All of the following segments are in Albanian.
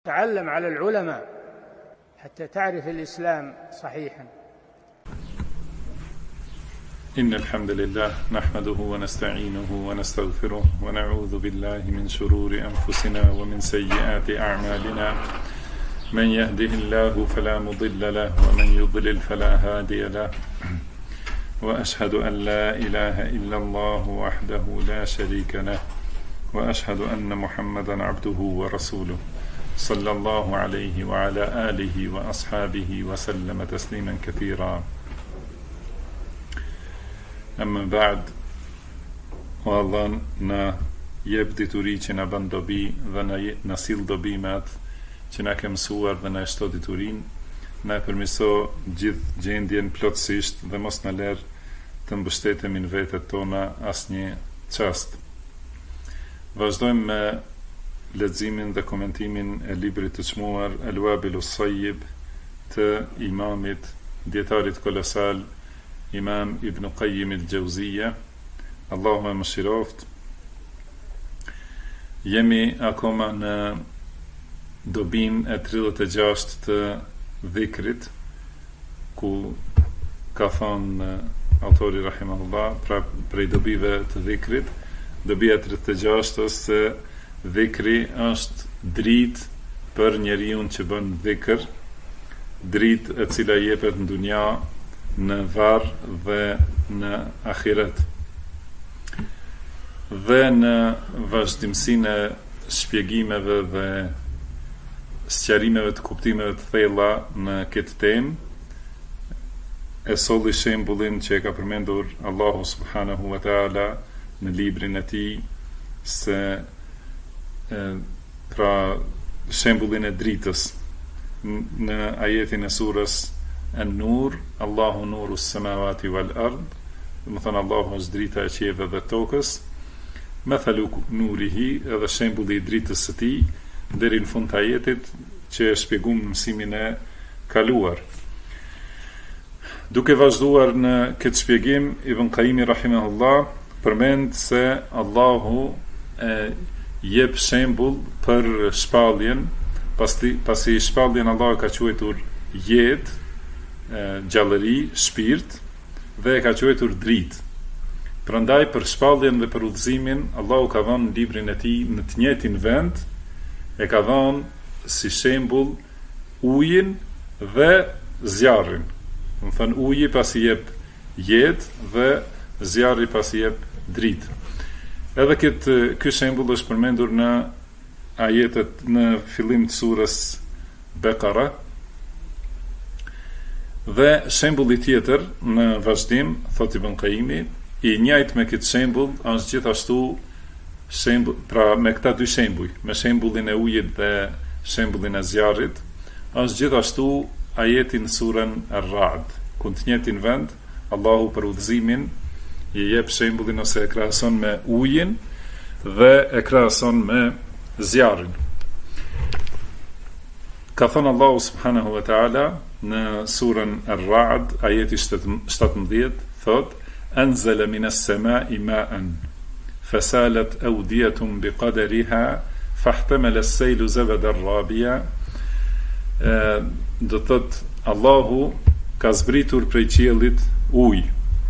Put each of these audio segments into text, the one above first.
تعلم على العلماء حتى تعرف الإسلام صحيحا. إن الحمد لله نحمده ونستعينه ونستغفره ونعوذ بالله من شرور أنفسنا ومن سيئات أعمالنا. من يهده الله فلا مضل له ومن يضلل فلا هادي له. وأشهد أن لا إله إلا الله وحده لا شريك له وأشهد أن محمدا عبده ورسوله صلى الله عليه وعلى آله وأصحابه وسلم تسليما كثيرا. أما بعد, o Allah na jep dituri që na bën dobi dhe na sill dobimet që na ke mësuar dhe na shto diturin, na përmirëso gjithë gjendjen plotësisht dhe mos na lër të mbështetemi në vetët tona asnjë çast. Vazhdojmë me leximin dhe komentimin e librit të çmuar Al-Wabilus Sayyib të imamit, dietarit kolosal Imam Ibn Qayyim al-Jawziyja, Allahu e mëshiroft. Jemi akoma në dobin e 36 të dhikrit, ku ka thënë autori rahimahullah, pra prej dobive të dhikrit, dobia 36 është se dhikri është dritë për njeriu që bën dhikr, dritë e cila jepet në dunja, në varr dhe në ahiret. Dhe në vazhdimsinë e shpjegimeve dhe sqarimeve të kuptimeve të thella në këtë temë, e solli shembullin që e ka përmendur Allahu subhanahu wa taala në librin e tij, se pra shembullin e dritës në ajetin e surës An-Nur, Allahu nuru s-samawati wal ard, do të thonë Allahu është drita e qiellit dhe tokës, mathalu nurihi, edhe shembulli i dritës së tij, deri në fund të ajetit që e shpjegum në mësimin e kaluar. Duke vazhduar në këtë shpjegim, Ibn Qayyim rahimahullah përmend se Allahu jep shembull për shpalljen, pasi shpalljen Allahu ka quajtur jetë, gjallëri, shpirt, dhe e ka quajtur dritë. Prandaj për shpalljen dhe për udhëzimin, Allahu ka dhënë në librin e tij në të njëjtin vend, e ka dhënë si shembull ujin dhe zjarrin. Do të thënë uji pasi jep jetë dhe zjarri pasi jep dritë. Edhe ky shembull është përmendur në ajetet në fillim të surës Bekara. Dhe shembulli tjetër në vazhdim, thot Ibn Qayyimi, i njëjtë me këtë shembull është gjithashtu shembull, pra me këta dy shembuj, me shembullin e ujit dhe shembullin e zjarrit, është gjithashtu ajeti në surën Ar-Ra'd, ku në të njëjtin vend Allahu për udhëzimin i jep shembullin ose e krahason me ujin dhe e krahason me zjarrin. Ka thënë Allahu subhanahu wa ta'ala në surën Ar-Ra'd, ajeti 17, thot: Anzala minas samai ma'an fasalat awdiyatun biqadariha fahtamala as-saylu zabadan rabiya. Do thot Allahu ka zbritur prej qiellit ujë.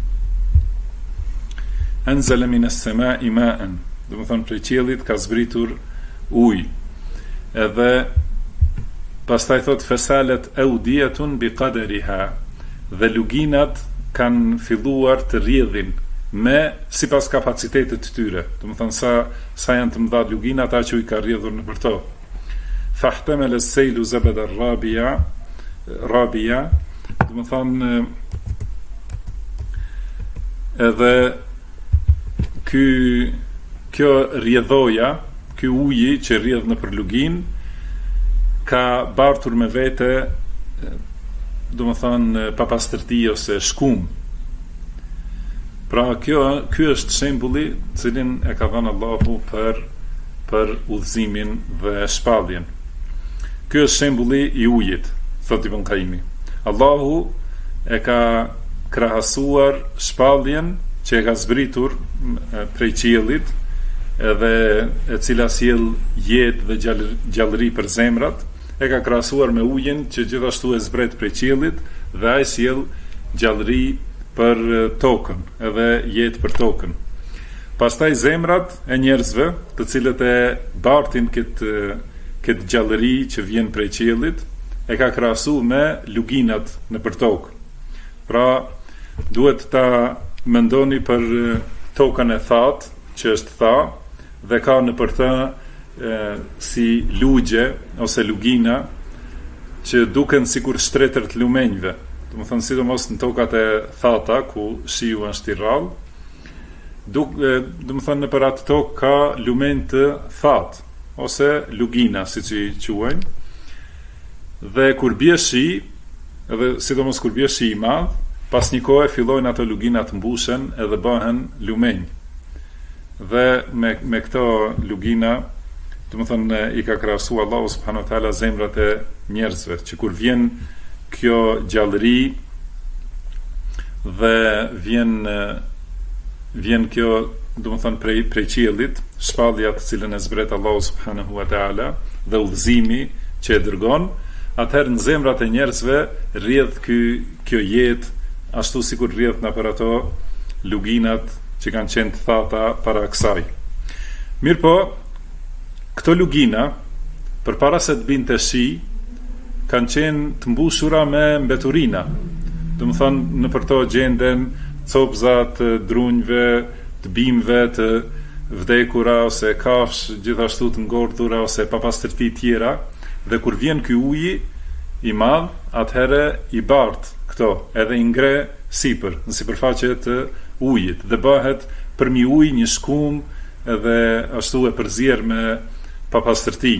Anzala minas samai ma'an, do të thonë prej qiellit ka zbritur ujë. Edhe pastaj thot fasalat awdiyatun biqadariha, dhe luginat kanë filluar të rrjedhin me sipas kapacitetit të tyre. Do të thonë sa janë të mëdha luginat, aq që i ka rrjedhur nëpër to. Fahtamala as-saylu zabadan rabiya, do të thonë edhe kjo rrjedhoja, ky uji që rrjedh nëpër lugin, ka bartur me vete, do të thonë papastërti ose shkum. Pra ky është shembulli cilin e ka dhënë Allahu për udhëzimin dhe shpalljen. Ky është shembulli i ujit, thot Ibn Qayyimi. Allahu e ka krahasuar shpalljen që e ka zbritur prej qiellit edhe e cila sjell jetë dhe gjallëri për zemrat, e ka krahasuar me ujin që gjithashtu e zbret prej qiellit dhe ai sjell gjallëri për tokën, edhe jetë për tokën. Pastaj zemrat e njerëzve, të cilët e bartin këtë gjallëri që vjen prej qiellit, e ka krahasu me luginat në për tokë. Pra, duhet ta mendoni për tokën e thatë, që është tha, dhe ka në për të si lugje ose lugina që duken sikur shtretër të lumenjve. Do të thonë sidomos në tokat e thata ku shiu është i rrallë, do të thonë në për atë tokë ka lumenj të thatë ose lugina, siç i quajnë. Dhe kur bie shi, edhe sidomos kur bie shi i madh, pas një kohe fillojnë ato lugina të mbushen edhe bëhen lumenj. Dhe me këto lugina, do të thonë i ka krahasu Allahu subhanahu wa taala zemrat e njerëzve, që kur vjen kjo gjallëri dhe vjen kjo, do të thonë prej qiellit, shpallja të cilën e zbret Allahu subhanahu wa taala dhe udhëzimi që e dërgon, atëherë në zemrat e njerëzve rrjedh kjo jetë, ashtu sikur rrjedh në për ato luginat që kanë qenë të thata para kësaj. Mirë po, këto lugina, përpara se të binte shi, kanë qenë të mbushura me mbeturina. Do të thonë në për to gjenden copza të drunjve, të bimëve, të vdekura ose kafsh gjithashtu të ngordhura ose papastërti tjera, dhe kur vjen ky uji i madh, atëherë i bart këto, edhe i ngre sipër, në sipërfaqe të ujit, dhe bëhet përmi ujë një shkum edhe ashtu e përzier me papastërti.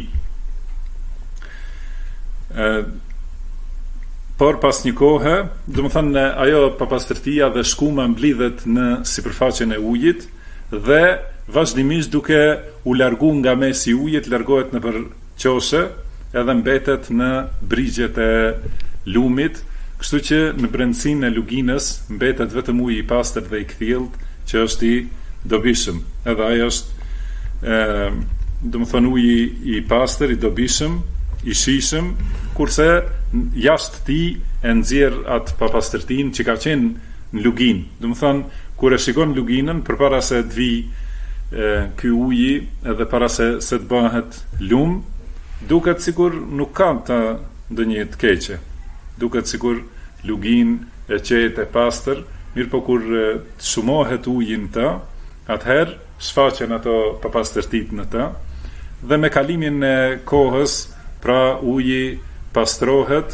Por pas një kohe, do të thënë ajo papastërtia dhe shkuma mblidhet në sipërfaqen e ujit dhe vazhdimisht duke u largu nga mesi i ujit, largohet nëpër qoshe edhe mbetet në brigjet e lumit, kështu që në brendësinë e luginës mbetet vetëm uji i pastër dhe i kthjellët që është i dobishëm. Edhe ai është do të thonë uji i pastër, i dobishëm, i shijshëm, kurse jashtë tij e nxjerr atë papastërtinë që ka qenë në luginë. Do të thonë kur e shikon luginën përpara se të vijë ky uji edhe para se të bëhet lum, duket sikur nuk ka të ndonjë të keqe. Duket sikur lugin e qetë e pastër, mirë po kur të shumohet uji në të, atëherë shfaqen ato papastërtit në të, dhe me kalimin e kohës, pra uji pastrohet,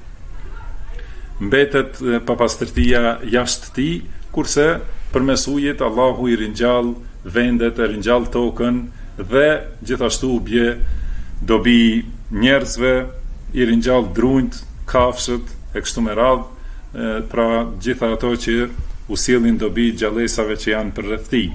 mbetet papastërtia jashtë tij, kurse përmes ujit Allahu i ringjall vendet, e ringjall tokën dhe gjithashtu bie dobi njerëzve, i ringjall drunjt, kafshët e kështu me radhë, pra gjitha ato që u sjellin dobi gjallësave që janë përreth tij.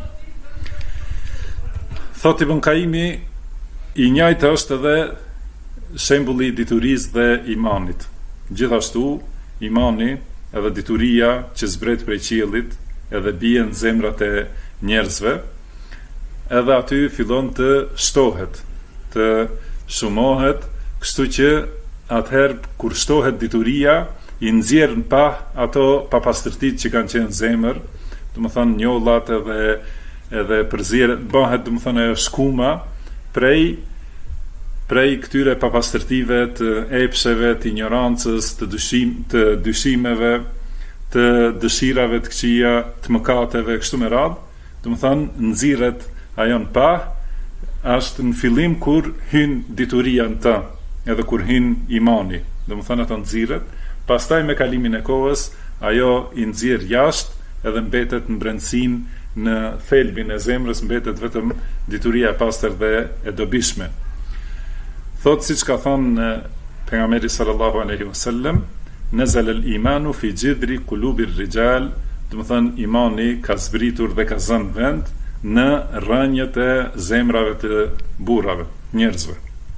Thot Ibn Kaimi, i njëjtë është edhe shembulli i diturisë dhe imanit. Gjithashtu, imani edhe dituria që zbret prej qiellit edhe bie në zemrat e njerëzve, edhe aty fillon të shtohet, të shumohet, kështu që atëherë kur shtohet dituria, i nxjerr në pah ato papastërtit që kanë qenë në zemër, do të thonë njollat edhe përzier, bëhet do të thonë ajo shkuma prej këtyre papastërtive të epsheve, të ignorancës, të dyshimeve, të dëshirave të këqija, të mëkateve, kështu me radhë, do të thonë nxirret ajo në pah, është në fillim kur hyn dituria në të, edhe kur hyn imani, do të thonë ato nxirret, pastaj me kalimin e kohës ajo i nxjerr jashtë edhe mbetet në brendësinë në thelbin e zemrës, mbetet vetëm dituria e pastër dhe e dobishme. Thot siç ka thënë pejgamberi sallallahu alaihi wasallam, nazal al-imanu fi jidri qulubi ar-rijal, do të thonë imani ka zbritur dhe ka zënë vend në rrënjët e zemrave të burrave, njerëzve.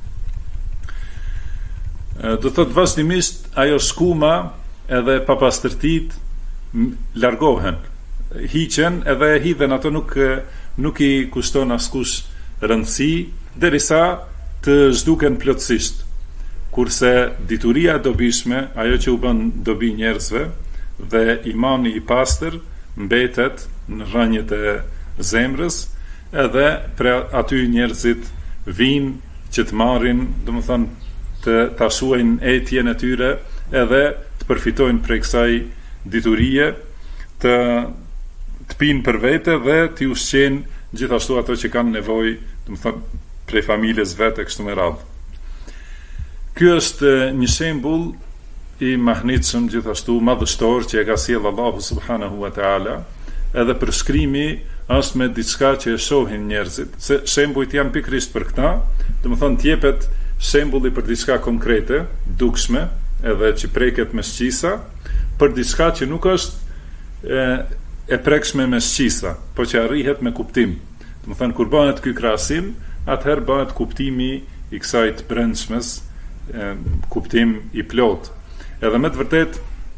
Do thot vazhdimisht ajo shkuma edhe papastërtit largohen, hiqen edhe hidhen, ato nuk nuk i kushton askush rëndësi derisa të zhduken plotësisht. Kurse dituria e dobishme, ajo që u bën dobi njerëzve, dhe imani i pastër mbetet në rrënjët e zemrës, edhe për aty njerëzit vinë që të marrin, domethënë të tashuajnë etjen e tyre, edhe të përfitojnë prej kësaj diturie, të pinë për vete dhe të ushqejnë gjithashtu ato që kanë nevojë, domethënë prej familjes vetë kështu me radhë. Ky është një shembull i mahnitshëm, gjithashtu madhështor, që e ka sjellë Allahu subhanahu wa taala, edhe përshkrimi është me diçka që e shohin njerëzit, se shembujt janë pikërisht për këtë, domethënë të jepet shembulli për diçka konkrete, dukshme, edhe që preket me shqisa, për diçka që nuk është e prekshme me shqisa, po që arrihet me kuptim. Domethënë kur bëhet ky krahasim, atëherë bëhet kuptimi i kësaj të brendshmes, kuptim i plot. Edhe me të vërtet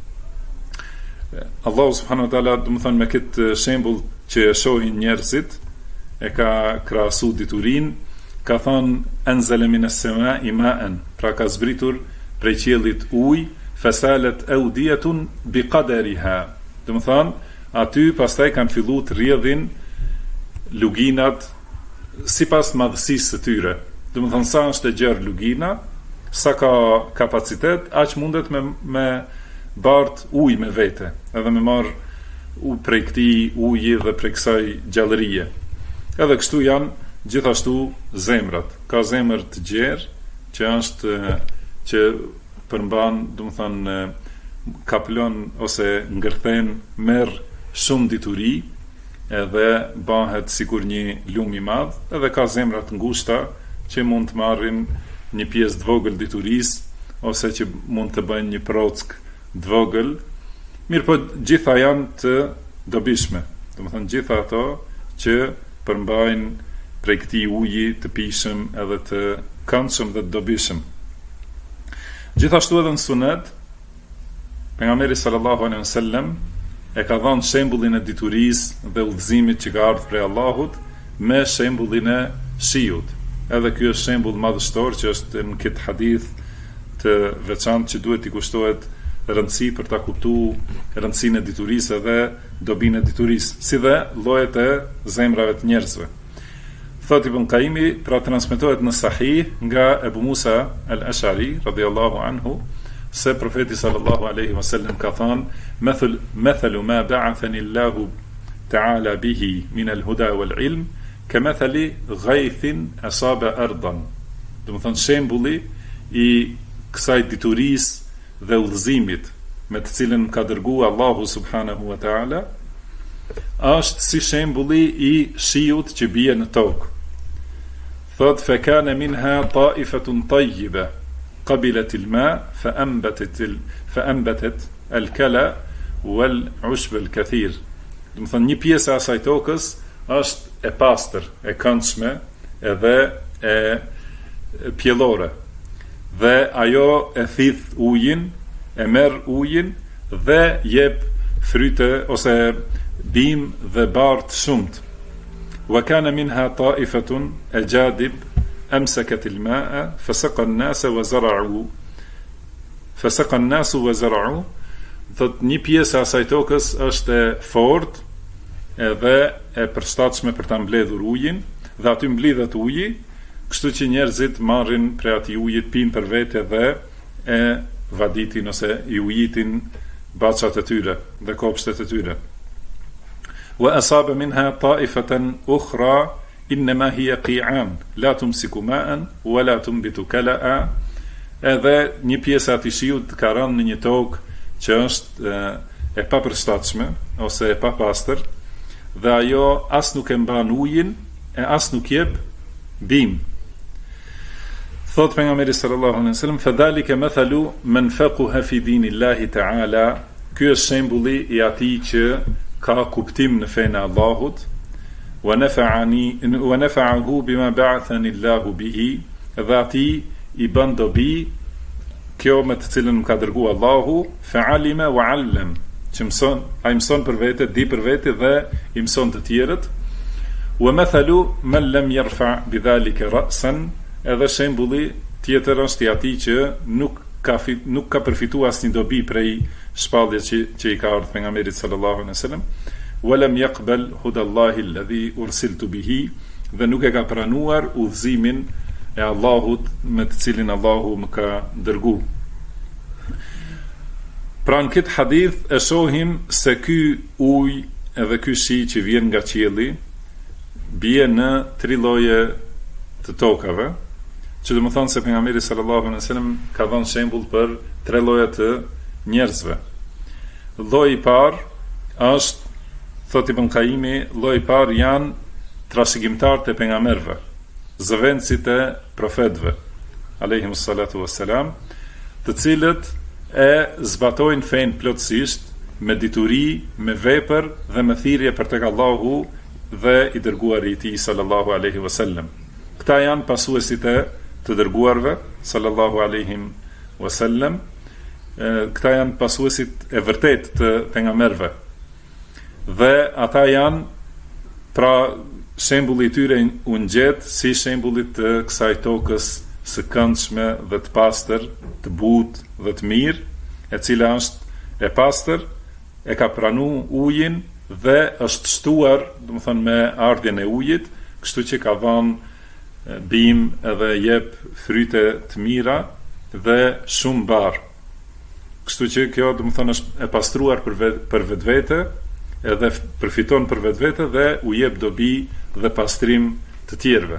Allahu subhanahu wa taala, domethënë me këtë shembull që e shohin njerëzit, e ka krahasu diturinë, ka thënë anzala minas samaa'i ma'an, pra ka zbritur prej qiellit ujë, fasalat awdiyatun biqadariha. Domethënë aty pastaj kanë filluar të rrjedhin luginat sipas madhësisë së tyre. Domethënë sa është e gjerë lugina, sa ka kapacitet, aq mundet me bart ujë me vete, edhe me marr prej këtij uji dhe prej kësaj gjallërie. Edhe kështu janë gjithashtu zemrat. Ka zemër të gjerë që është që përmban, domethënë kaplon ose ngërthen, merr shumë dituri, edhe bëhet sikur një lum i madh, edhe ka zemra të ngushta që mund të marrin një pjesë të vogël diturisë, ose që mund të bëjnë një prock të vogël. Mirë po gjitha janë të dobishme, domethënë gjitha ato që përmbajnë prej këtij uji të pijshëm edhe të këndshëm dhe të dobishëm. Gjithashtu edhe në sunet, pejgamberi sallallahu alaihi wasallam e ka dhënë shembullin e diturisë dhe udhëzimit që ka ardhur prej Allahut me shembullin e shiut. Edhe ky është shembull madhështor që është në këtë hadith të veçantë që duhet i kushtohet rëndësi për ta kuptuar rëndësinë e diturisë dhe dobinë e diturisë, si dhe llojet e zemrave të njerëzve. Thot Ibn Qayyimi, pra transmetohet në Sahih nga Ebu Musa al-Ash'ari radhiyallahu anhu, se profeti sallallahu alaihi wasallam ka thënë: "Mathalu ma ba'athani Allahu ta'ala bihi min al-huda wal-ilm kamathali ghaythin asaba ardan." Do të thonë shembulli i kësaj diturisë dhe udhëzimit me të cilën ka dërguar Allahu subhanahu wa ta'ala është si shembulli i shiut që bie në tokë. Thot fa kana minha ta'ifatun tayyiba qabilat al-ma fa anbatat al-kala wal-'ushb al-kathir. Do të thonë një pjesë e asaj tokës është e pastër, e këndshme, edhe e pjellore. Dhe ajo e thith ujin, e merr ujin dhe jep fryte ose bim dhe bart shumët. Wa kana minha ta'ifatun ajadib amsakat al-ma'a fasaqa an-nasa wa zara'u. Thot një pjesë e asaj tokës është e fortë edhe e përshtatshme për ta mbledhur ujin, dhe aty mblidhet uji, kështu që njerëzit marrin prej atij ujit, pinë për vete dhe e vaditin ose i ujitin baçat e tyre dhe kopshtet e tyre. Wa asaba minha ta'ifatan ukhra inma hiya qi'an la tumsiku ma'an wa la tunbitu kala'a. Edhe një pjesë e atij shiut ka rënë në një tokë që është e papërshtatshme ose e papastër, dhe ajo as nuk e mban ujin e as nuk jep bim. Thot pejgamberi sallallahu alaihi wasallam: "Fadhalika mathalu man faqaha fi dinillahi ta'ala." Ky është shembulli i atij që ka kuptim në fenë e Allahut, wa nafa'ahu bima ba'athani Allahu bihi, dhe atij i bën dobi kjo me të cilën më ka dërguar Allahu, fa'alima wa 'allam, që mëson, ai mëson për vete, di për vete dhe i mëson të tjerët. wa mathalu man lam yarfa bidhalika ra'san, edhe shembulli tjetër është i atij që nuk ka përfituar asnjë dobi prej shpalljes që i ka ardhur pejgamberit sallallahu alaihi wasallam, wa lam yaqbal hudallahi alladhi ursiltu bihi, dhe nuk e ka pranuar udhëzimin e Allahut me të cilin Allahu më ka dërguar. Pra në këtë hadith e shohim se ky ujë edhe ky shi që vjen nga qielli bie në 3 lloje të tokave, që do të thonë se pejgamberi sallallahu alaihi wasallam ka dhënë shembull për 3 lloje të njerëzve. Lloji i parë është, thot Ibn Qayyimi, lloji i parë janë trashëgimtarët e pejgamberëve, zëvendësit e profetëve alayhimus salatu wassalam, të cilët e zbatojnë fen plotësisht me dituri, me vepër dhe me thirrje për tek Allahu dhe i dërguari i tij sallallahu alaihi wasallam. Këta janë pasuesit e të dërguarve sallallahu alaihi wasallam. Këta janë pasuesit e vërtet të pejgamberëve. Dhe ata janë, pra shembulli i tyre u ngjet si shembulli të kësaj tokës së këndshme dhe të pastër, të butë dhe të mirë, e cila është e pastër, e ka pranu ujin dhe është shtuar, do të thonë, me ardhjen e ujit, kështu që ka dhënë bim edhe jep fryte të mira dhe shumë barë. Kështu që kjo, do të thonë, është e pastruar për vetvete, edhe përfiton për vetvete dhe u jep dobi dhe pastrim të tjerëve.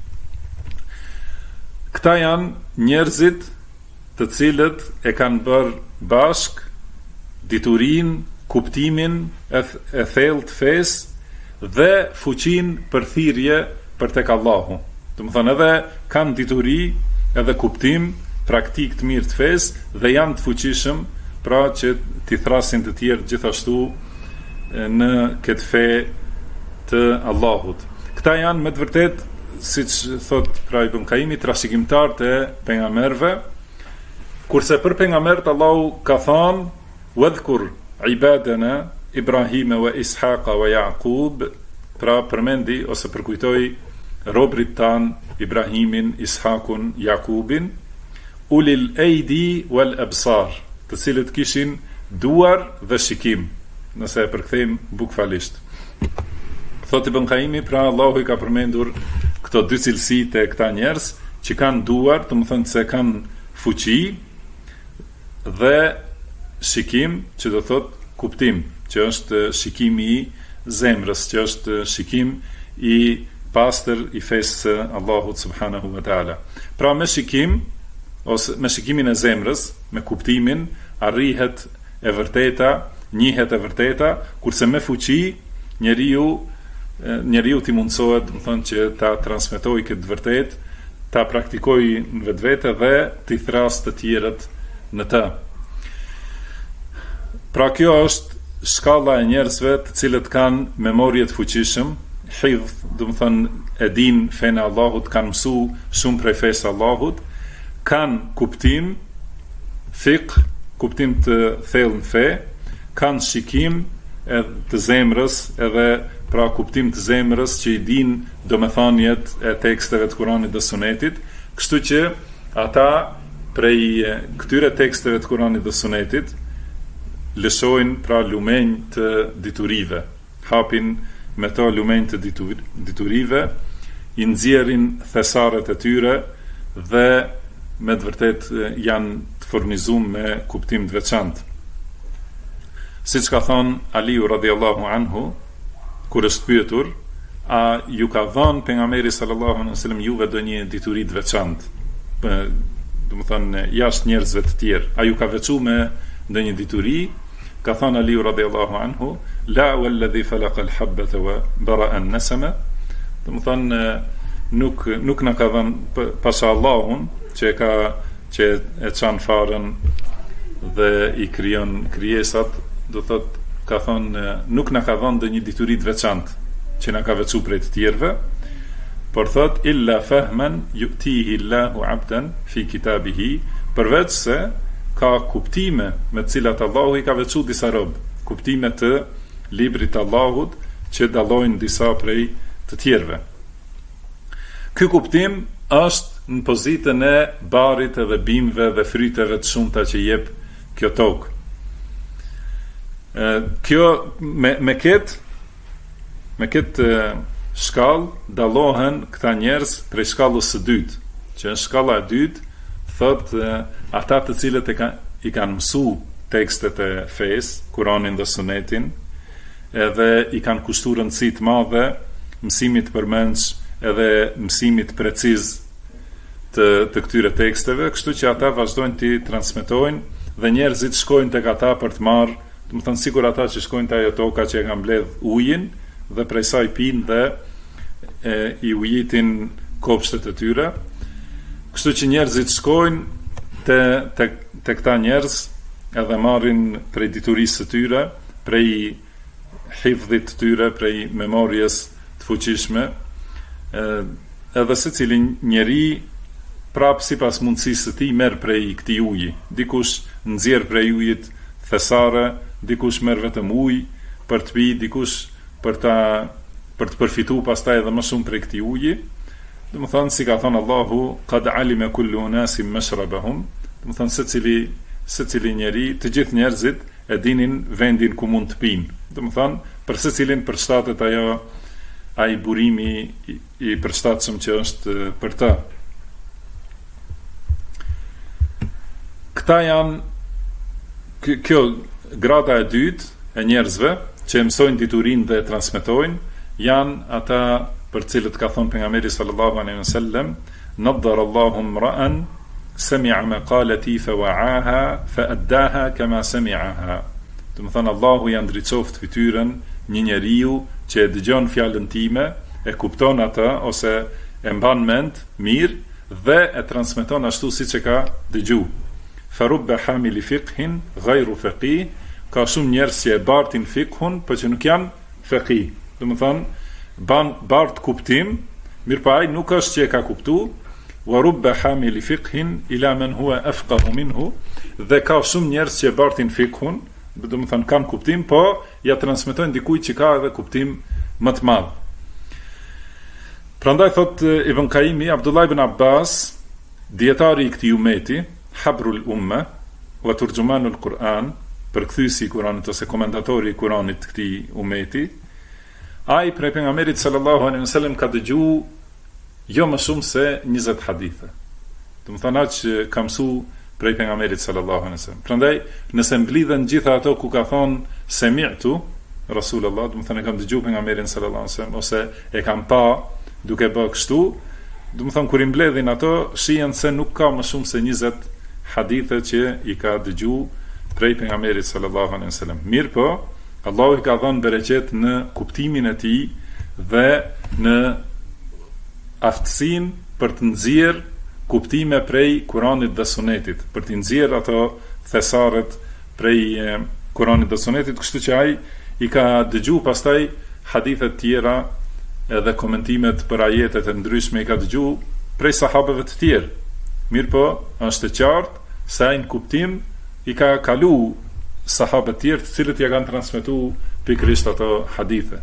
Këta janë njerëzit të cilët e kanë bërë bashk diturinë, kuptimin e thellë të fesë dhe fuqinë për thirrje për tek Allahu. Do të thonë, edhe kanë dituri, edhe kuptim, praktik të mirë të fesë dhe janë të fuqishëm, pra që t'i thrasin të tjerë gjithashtu në këtë fe të Allahut. Këta janë me të vërtet, siç thot pra Ibn Qayyimi, trashëgimtarët e pejgamberëve, kurse për pejgamberët Allahu ka thënë: "Wadhkur ibadana Ibrahima wa Ishaqa wa Yaqub", pra përmendi ose përkujtoi robrit tan Ibrahimin, Ishakun, Jakubin, ulil ejdi wal absar, të cilët kishin duar dhe shikim, nëse e përkthejmë bukfalisht. Thot Ibn Qayyimi, pra Allahu i ka përmendur këto 2 cilësi të këta njerëz që kanë duar, të më thënë se kanë fuqi, dhe shikim, që do thot kuptim, që është shikimi i zemrës, që është shikim i pastër i fesë Allahut subhanahu wa taala. Pra me shikim, ose me shikimin e zemrës, me kuptimin, arrihet e vërteta, njihet e vërteta, kurse me fuqi njeriu t'i mundsohet, do të thonë, që ta transmetoj këtë vërtet, ta praktikoj në vetvete dhe t'i thras të tjerët në të. Pra kjo është shkalla e njerëzve të cilët kanë memorje të fuqishëm, hifdh, do të thonë, e din fenë e Allahut, kanë mësu shumë prej fesë Allahut, kanë kuptim, fiqh, kuptim të thellë në fe, kanë shikim të zemrës, edhe pra kuptim të zemrës që i din domethënjet e teksteve të Kuranit dhe Sunetit, kështu që ata prej këtyre teksteve të Kuranit dhe Sunetit lëshojnë pra lumenj të diturive, hapin me to lumenj të diturive, i nxjerrin thesaret e tyre dhe me të vërtet janë të furnizuar me kuptim të veçantë. Siç ka thënë Aliu radhiyallahu anhu, kur është pyetur, a ju ka dhënë pejgamberi sallallahu alaihi wasallam juve ndonjë dituri të veçantë, do të thonë jashtë njerëzve të tjerë, a ju ka veçuar me ndonjë dituri? Ka thënë Aliu radhiyallahu anhu: "La walladhi falaqa al-habbata wa bara'a an-nasama", do të thonë nuk na ka dhënë pasha Allahun që e çan farën dhe i krijon krijesat, do thot ka thonë nuk na ka dhënë ndonjë dituri të veçantë që na ka veçuar prej të tjerëve, por thot illa fahman yu'tihi Allahu 'abdan fi kitabihi, përveç se ka kuptime me të cilat Allahu i ka veçuar disa rob, kuptime të librit të Allahut që dallojnë disa prej të tjerëve. Ky kuptim është në pozitën e barit edhe bimëve dhe fryteve të shumta që jep kjo tokë. Kjo me këtë shkallë dallohen këta njerëz prej shkallës së dytë, që në shkalla e dytë thot ata të cilët i kanë mësu tekstet e fesë, Kuranin dhe Sunetin, edhe i kanë kushtuar rëndësi të madhe mësimit përmendsh edhe mësimit preciz të këtyre teksteve, kështu që ata vazhdojnë t'i transmetojnë dhe njerëzit shkojnë tek ata për të marrë, do të thënë sigur ata që shkojnë te ajo toka që e kanë mbledh ujin dhe prej saj pinë dhe i ujitin kopshtet e tyre. Kështu që njerëzit shkojnë te këta njerëz edhe marrin prej diturisë së tyre, prej hifdhit të tyre, prej memorjes të fuqishme, edhe secili njeri prap sipas mundësisë së tij merr prej këtij uji. Dikush nxjerr prej ujit thesare, dikush merr vetëm ujë për të pi, dikush për të përfituar pastaj edhe më shumë prej këtij uji. Domethënë si ka thënë Allahu, qad alima kullu unasin mashrabahum, domethënë secili njeri, të gjithë njerëzit e dinin vendin ku mund të pinë. Domethënë për secilin përshtatet ai burimi i përshtatshëm që është për të. Këta janë kjo grada e dytë e njerëzve që mësojnë diturinë dhe transmetojnë, janë ata për cilët ka thonë pejgamberi sallallahu alaihi wasallam, naddara Allahu imra'an sami'a maqalati fa wa'aha fa addaha kama sami'aha. Do të thonë Allahu ja ndriçoft fytyrën një njeriu që e dëgjon fjalën time, e kupton atë ose e mban mend mirë dhe e transmeton ashtu siç e ka dëgjuar. Farubba hamili fiqhin ghayru faqih, ka shumë njerëz që e bartin fiqhun, por që nuk janë faqih. Do të thonë bart kuptim, mirëpo ai nuk është që e ka kuptuar. Wa rubba hamili fiqhin ila man huwa afqahu minhu, dhe ka shumë njerëz që e bartin fiqhun, do të thonë kanë kuptim, po ja transmetojnë dikujt që ka edhe kuptim më të madh. Prandaj thot Ibn Qayyimi, Abdullah ibn Abbas, dietari i këtij umeti, habrul umma wa turjumanul Quran, përkthyesi i Kuranit ose komentatori i Kuranit të këtij umeti, ai prej pejgamberit sallallahu alaihi wasallam ka dëgjuar jo më shumë se 20 hadithe. Do të thonë aq ka mësuar prej pejgamberit sallallahu alaihi wasallam. Prandaj nëse mblidhen gjitha ato ku ka thonë semi'tu Rasulullah, do të thonë kam dëgjuar pejgamberin sallallahu alaihi wasallam ose e kam pa duke bërë kështu, do të thonë kur i mbledhin ato, shihen se nuk ka më shumë se 20 hadithe që i ka dëgjuar prej pejgamberit sallallahu alaihi wasallam. Mirpo Allahu i ka dhënë bereqet në kuptimin e tij dhe në aftësinë për të nxjerr kuptime prej Kuranit dhe Sunetit, për të nxjerr ato thesaret prej Kuranit dhe Sunetit, kështu që ai i ka dëgjuar pastaj hadithe të tjera edhe komentimet për ajetet e ndryshme i ka dëgjuar prej sahabeve të tjerë. Mirpo është e qartë se ai në kuptim i ka kalu sahabët tjerë të cilët ja kanë transmetuar pikërisht ato hadithe.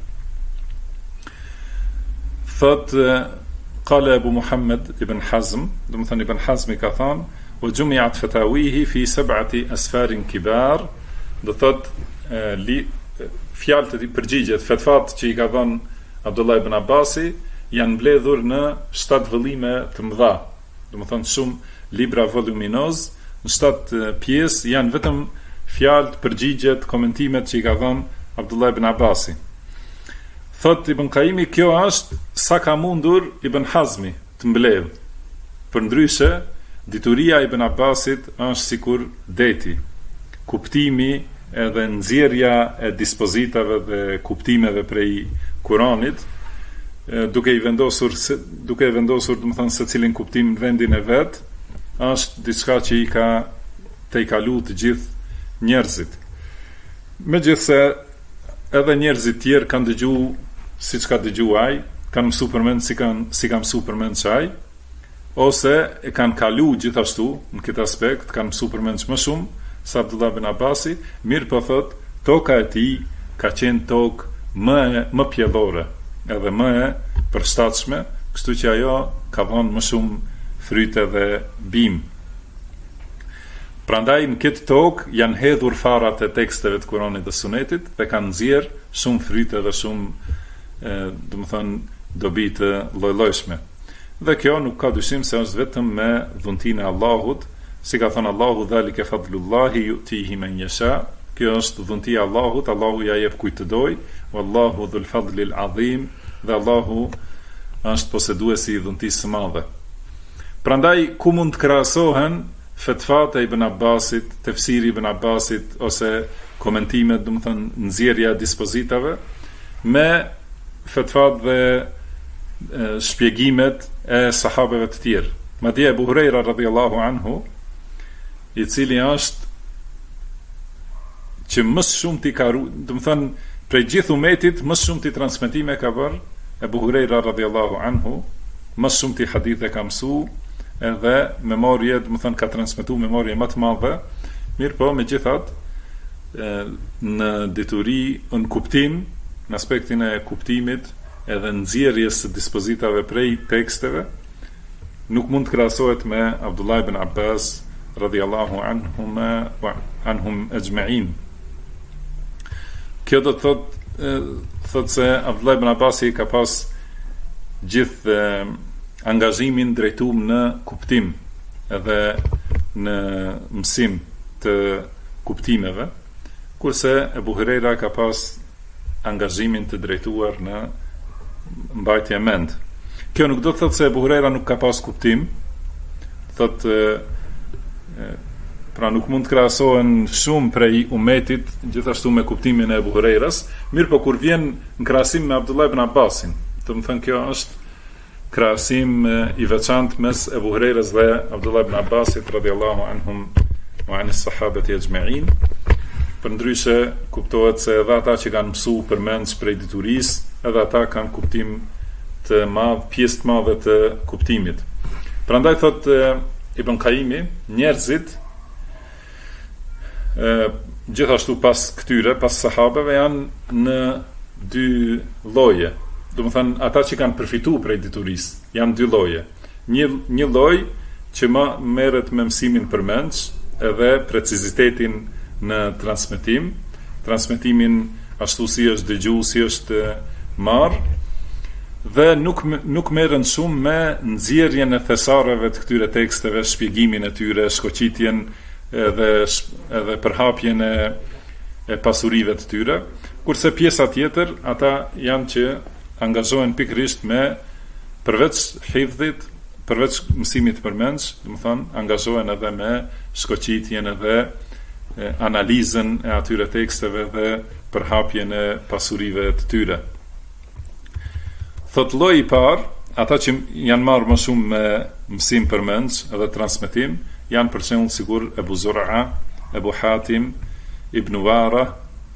Thot qala Abu Muhammad ibn Hazm, do të thënë Ibn Hazmi ka thënë, "Wa jumi'at fatawihi fi 7 asfarin kibar", do thot fjalët e përgjigjet, fatvat që i ka dhënë Abdullah ibn Abbasi janë mbledhur në 7 vëllime të mëdha. Do të thonë shumë libra voluminoz, në 7 pjesë janë vetëm fjalët, përgjigjet, komentimet që i ka dhënë Abdullah ibn Abbasi. Thot Ibn Qayyimi, kjo është sa ka mundur Ibn Hazmi të mbledh. Përndryshe, dituria e Ibn Abbasit është sikur deti. Kuptimi edhe nxjerrja e dispozitave dhe kuptimeve prej Kuranit, duke e vendosur, do të thënë secilin kuptim në vendin e vet, është diçka që i ka te i kalu të gjithë njerëzit. Megjithse edhe njerëzit tjerë kanë dëgjuar siç ka dëgjuar ai, kanë mësuar përmend si ka mësuar përmend ai, ose e kanë kalu gjithashtu në këtë aspekt, kanë mësuar përmend më shumë se Abdullah ibn Abbasi, mirë po thot, toka e tij ka qenë tokë më pjellore, edhe më përshtatshme, kështu që ajo ka dhënë më shumë fryte dhe bim. Prandaj në këtë tokë janë hedhur farat e teksteve të Kuranit dhe Sunetit dhe kanë nxjerr shumë fryte dhe shumë, domethënë, dobi të lloj-llojshme. Dhe kjo nuk ka dyshim se është vetëm me dhuntinë e Allahut, si ka thënë Allahu dhalike fadlullahi yu'tihi man yasha. Kjo është dhuntia e Allahut, Allahu ja jep kujt të doj, wallahu dhul fadlil azim, dhe Allahu është poseduesi i dhuntisë së madhe. Prandaj ku mund të krahasohen fetvat e Ibn Abbasit, tefsiri Ibn Abbasit ose komentimet, domethënë nxjerrja e dispozitave me fetvat dhe shpjegimet e sahabeve të tjerë. Madje Abu Huraira radhiyallahu anhu, i cili është që më shumë ti ka, domethënë prej gjithë umetit më shumë ti transmetime ka bërë Abu Huraira radhiyallahu anhu, më shumë ti hadithe ka mësuar, edhe memorje, domethënë ka transmetuar memorje më të madhe, mirë po megjithatë në dituri, në kuptim, në aspektin e kuptimit edhe nxjerrjes së dispozitave prej teksteve, nuk mund të krahasohet me Abdullah ibn Abbas radhiyallahu anhum ajma'in. Kjo do të thotë se Abdullah ibn Abbasi ka pas gjithë angazhimin drejtuar në kuptim edhe në mësim të kuptimeve, kurse Abu Huraira ka pas angazhimin të drejtuar në mbajtje mend. Kjo nuk do të thotë se Abu Huraira nuk ka pas kuptim, thotë pra nuk mund të krahasohen shumë prej umetit gjithashtu me kuptimin e Abu Hurairas, mirë po kur vjen në krahasim me Abdullah ibn Abbasin, do të thënë kjo është krahasim i veçantë mes Abu Hurairas dhe Abdullah ibn Abbasit radhiyallahu anhum wa anis sahabati ajma'in. Përndryshe kuptohet se edhe ata që kanë mësuar përmendës prej diturisë, edhe ata kanë kuptim të madh, pjesë të madhe të kuptimit. Prandaj thot Ibn Qayyimi, njerëzit gjithashtu pas këtyre, pas sahabeve, janë në dy lloje. Domethënë ata që kanë përfituar prej diturisë janë dy lloje. Një lloj që merret me mësimin përmendës edhe precizitetin në transmetimin ashtu si është dëgjuar, si është marr, dhe nuk merren shumë me nxjerrjen e thesareve të këtyre teksteve, shpjegimin e tyre, shkoqitjen edhe përhapjen e pasurive të tyre, kurse pjesa tjetër ata janë që angazhohen pikërisht me përveç hifdhit, përveç mësimit përmendës, domethënë angazhohen edhe me shkoqitjen edhe analizën e atyre teksteve dhe përhapjen e pasurive të tyre. Thot lloji i parë, ata që janë marrë më shumë me mësim përmendës edhe transmetim, janë për shembull sigur Abu Zur'a, Abu Hatim, Ibn Wara,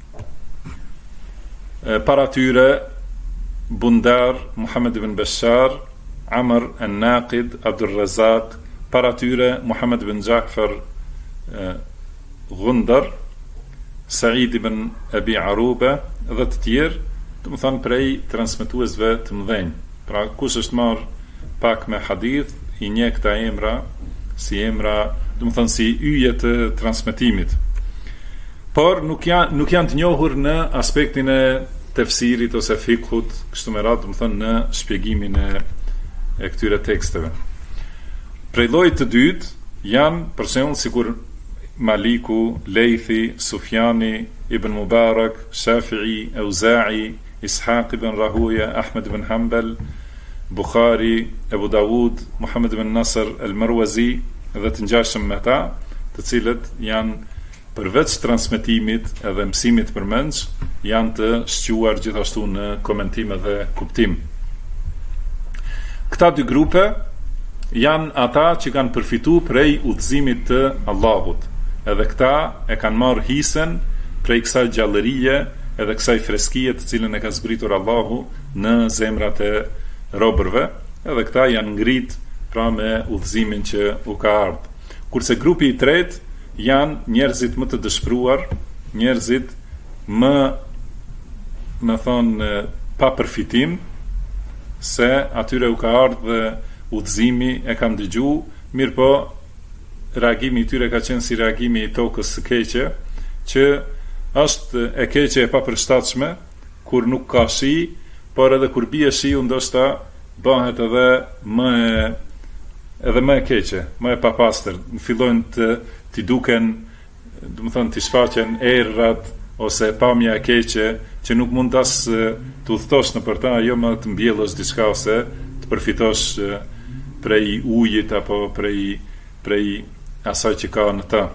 para tyre Bundar, Muhammad ibn Bashar, Amr an-Naqid, Abdul Razak, para tyre Muhammad ibn Ja'far Gundar, Sa'id ibn Abi Aruba dhe të tjerë, domethënë prej transmetuesve të mëdhenj. Pra kush është marr pak me hadith, i njeh këta emra si emra, domethënë si yje të transmetimit. Por nuk janë të njohur në aspektin e tefsirit ose fikhut, kështu me radhë, domethënë në shpjegimin e këtyre teksteve. Prej llojit të dytë janë për shembull sikur Maliku, Leithi, Sufjani, Ibn Mubarak, Shafi'i, Auza'i, Ishaq ibn Rahuja, Ahmed ibn Hanbal, Bukhari, Abu Dawud, Muhammad ibn Nasr al-Marwazi dhe të ngjashëm me ta, të cilët janë përveç transmetimit edhe mësimit përmendës, janë të shquar gjithashtu në komentim dhe kuptim. Këta dy grupe janë ata që kanë përfituar prej udhëzimit të Allahut. Edhe këta e kanë marrë hisen prej kësaj gjallërie edhe kësaj freskie të cilën e ka zbritur Allahu në zemrat e robërve, edhe këta janë ngrit pra me udhëzimin që u ka ardhur. Kurse grupi i tretë janë njerëzit më të dëshpëruar, njerëzit më thonë pa përfitim, se atyre u ka ardhur udhëzimi, e kanë dëgju, mirë po reagimi i tyre ka qenë si reagimi i tokës së keqe, që është e keqe e papërshtatshme kur nuk ka shi, por edhe kur bie shiu ndoshta bëhet edhe më e keqe, më e papastër, fillojnë t'i duken, do të thonë t'i shfaqen errat ose pamja e keqe, që nuk mund as të udhëtosh nëpër ta, jo më të mbjellësh diçka ose të përfitosh prej ujit apo prej asaj që ka në ta.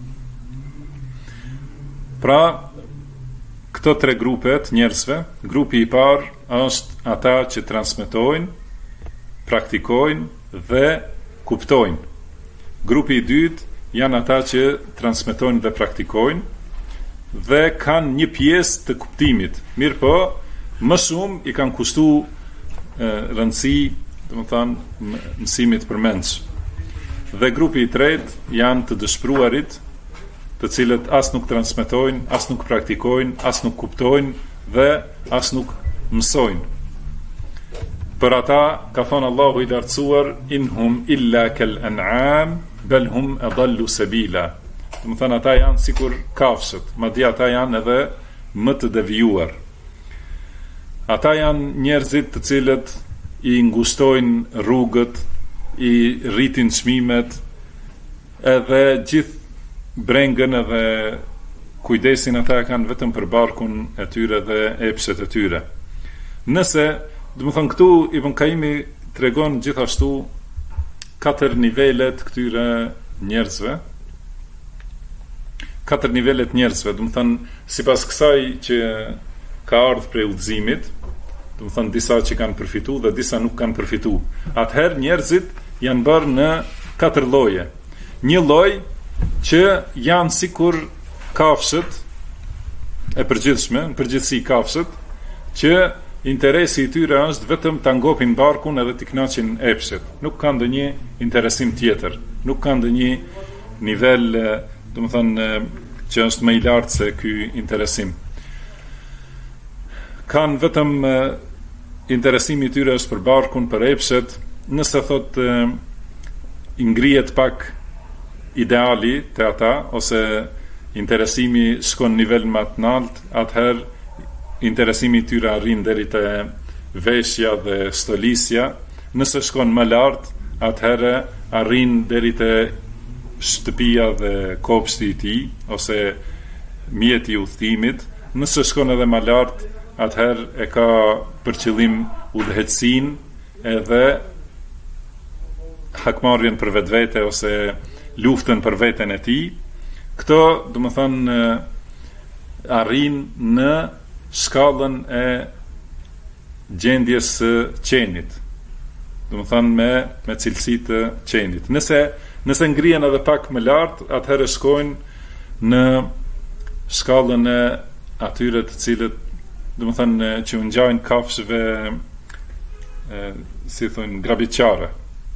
Pra, këto tre grupet njerëzve, grupi i parë është ata që transmetojnë, praktikojnë dhe kuptojnë. Grupi i dytë janë ata që transmetojnë dhe praktikojnë dhe kanë një pjesë të kuptimit. Mirë po, më shumë i kanë kushtu rëndësi, domethënë mësimit përmendsh. Dhe grupi i tretë janë të dëshpëruarit, të cilët as nuk transmetojnë, as nuk praktikojnë, as nuk kuptojnë dhe as nuk mësojnë. Për ata ka thënë Allahu i lartësuar, inhum illa kal an'am bal hum adallu sabila. Do të thënë ata janë sikur kafshët, madje ata janë edhe më të devijuar. Ata janë njerëzit të cilët i ngushtojnë rrugët, i rritin çmimet, edhe gjithë brengën edhe kujdesin ata kanë vetëm për barkun e tyre dhe epshet e tyre. Nëse, do të thënë këtu Ibn Kaimi tregon gjithashtu 4 nivelet këtyre njerëzve. 4 nivelet njerëzve, do të thënë sipas kësaj që ka ardhur prej udhëzimit, do të thënë disa që kanë përfituar dhe disa nuk kanë përfituar. Atëherë njerëzit janë bërë në 4 lloje. Një lloj që janë sikur kafshët e përgjithshme, në përgjithësi kafshët, që interesi i tyre është vetëm ta ngopin barkun edhe t'i kënaqin epshet. Nuk kanë ndonjë interesim tjetër, nuk kanë ndonjë nivel, domethënë që është më i lartë se ky interesim. Kanë vetëm interesimi i tyre është për barkun, për epshet. Nëse thotë i ngrihet pak ideali te ata ose interesimi shkon në nivel më të lartë, atëherë interesimi i tyre arrin deri te veshja dhe stolisja. Nëse shkon më lart, atëherë arrin deri te shtëpia dhe kopshti i tij ose mjeti i udhëtimit. Nëse shkon edhe më lart, atëherë e ka për qëllim udhëhecsinë edhe hakmarrjen për vetvete ose luftën për veten e tij. Këto, do të thonë, arrin në shkallën e gjendjes së qenit. Do të thonë me cilësi të qenit. Nëse ngrihen edhe pak më lart, atëherë shkojnë në shkallën e atyre të cilët, do të thonë, që u ngjajnë kafshëve, si thonë, grabitçare.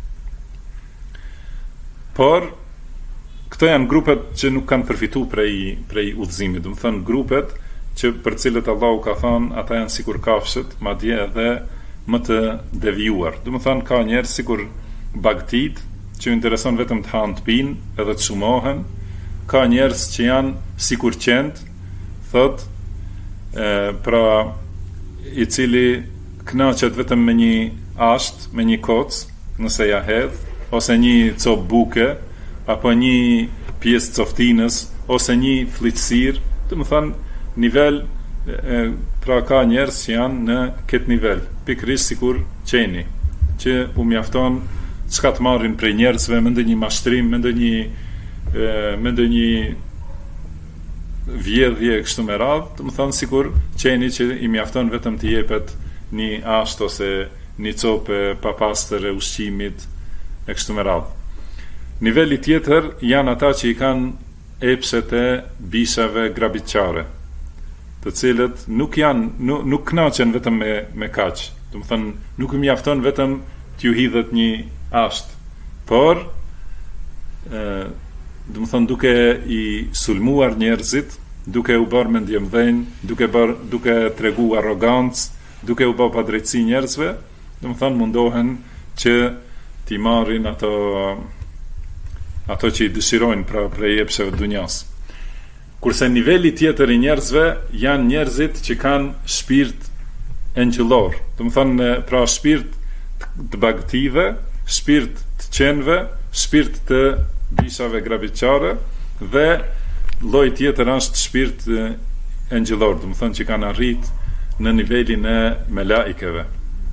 Por këto janë grupet që nuk kanë përfituar prej udhëzimit, do të thonë grupet që për cilët Allahu ka thënë ata janë sikur kafshët, madje edhe më të devijuar. Do të thonë ka njerëz sikur bagtit që u intereson vetëm të hanë të pinë edhe të shumohen. Ka njerëz që janë sikur qend, thot, pra i cili kënaqet vetëm me një asht, me një koc, nëse ja hedh, ose një copë buke, apo një pjesë coftinës, ose një fliçsir. Do të thonë nivel, pra ka njerëz që janë në këtë nivel, pikërisht sikur qeni, që u mjafton çka të marrin prej njerëzve, me ndonjë mashtrim, me ndonjë vjedhje kështu me radhë, do të thonë sikur qeni që i mjafton vetëm të jepet një asht ose një copë papastër e ushqimit e kështu me radhë. Niveli tjetër janë ata që i kanë epshet e bishave grabitçare, të cilët nuk kënaqen vetëm me kaq. Do të thonë nuk i mjafton vetëm t'ju hidhet një asht, por do të thonë duke i sulmuar njerëzit, duke u bërë mendjemdhenj, duke tregu arrogancë, duke u bërë padrejtësi njerëzve, domethënë mundohen që t'i marrin ato që i dëshirojnë pra prej epsheve të dunjas. Kurse niveli tjetër i njerëzve janë njerëzit që kanë shpirt engjëllor, domethënë pra shpirt të bagëtive, shpirt të qenve, shpirt të bishave grabitçare dhe lloj tjetër është shpirt engjëllor, domethënë që kanë arrit në nivelin e melaikeve.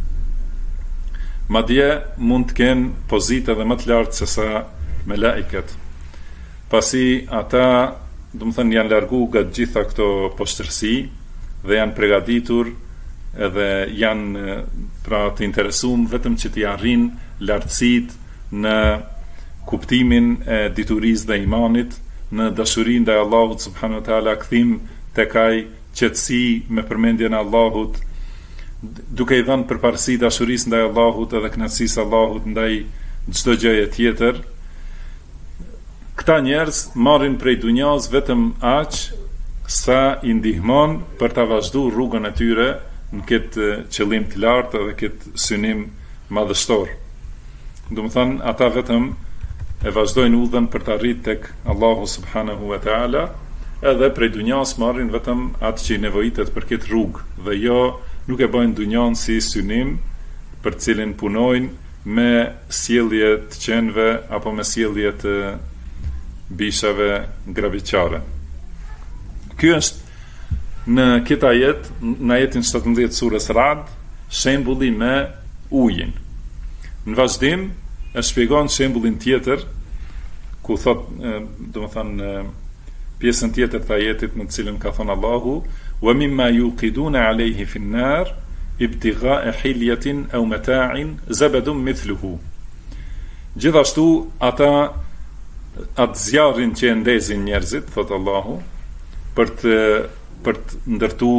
Madje mund të kenë pozita edhe më të lartë se sa melaiket. Pasi ata, domethënë, janë largu nga të gjitha këto poshtërsi dhe janë përgatitur edhe janë pra të interesuar vetëm që t'i arrin lartësitë në kuptimin e diturisë dhe imanit, në dashurinë ndaj Allahut subhanahu wa taala, kthim tek ai, qetësi me përmendjen e Allahut, duke i dhënë përparësi dashurisë ndaj Allahut edhe kënaqësisë Allahut ndaj çdo gjëje tjetër. Këta njerëz marrin prej dunjas vetëm aq sa i ndihmon për ta vazhduar rrugën e tyre në këtë qëllim të lartë dhe këtë synim madhështor. Domethënë, ata vetëm e vazhdojnë udhën për të arritur tek Allahu subhanahu wa taala, edhe prej dunjas marrin vetëm atë që i nevojitet për këtë rrugë, dhe jo nuk e bëjnë dunjan si synim për cilin punojnë me sjellje të qenve apo me sjellje të bishave grabitçare. Ky është në këtë ajet, në ajetin 17 surës Ra'd, shembulli me ujin. Në vazhdim e shpjegon shembullin tjetër, ku thot, domethënë, pjesën tjetër të ajetit në të cilën ka thënë Allahu: "Wa mimma yuqiduna alayhi fi an-nar ibtigha'a hilyatin aw mata'in zabadun mithluhu." Gjithashtu ata atë zjarrin që e ndezin njerëzit, thot Allahu, për të ndërtu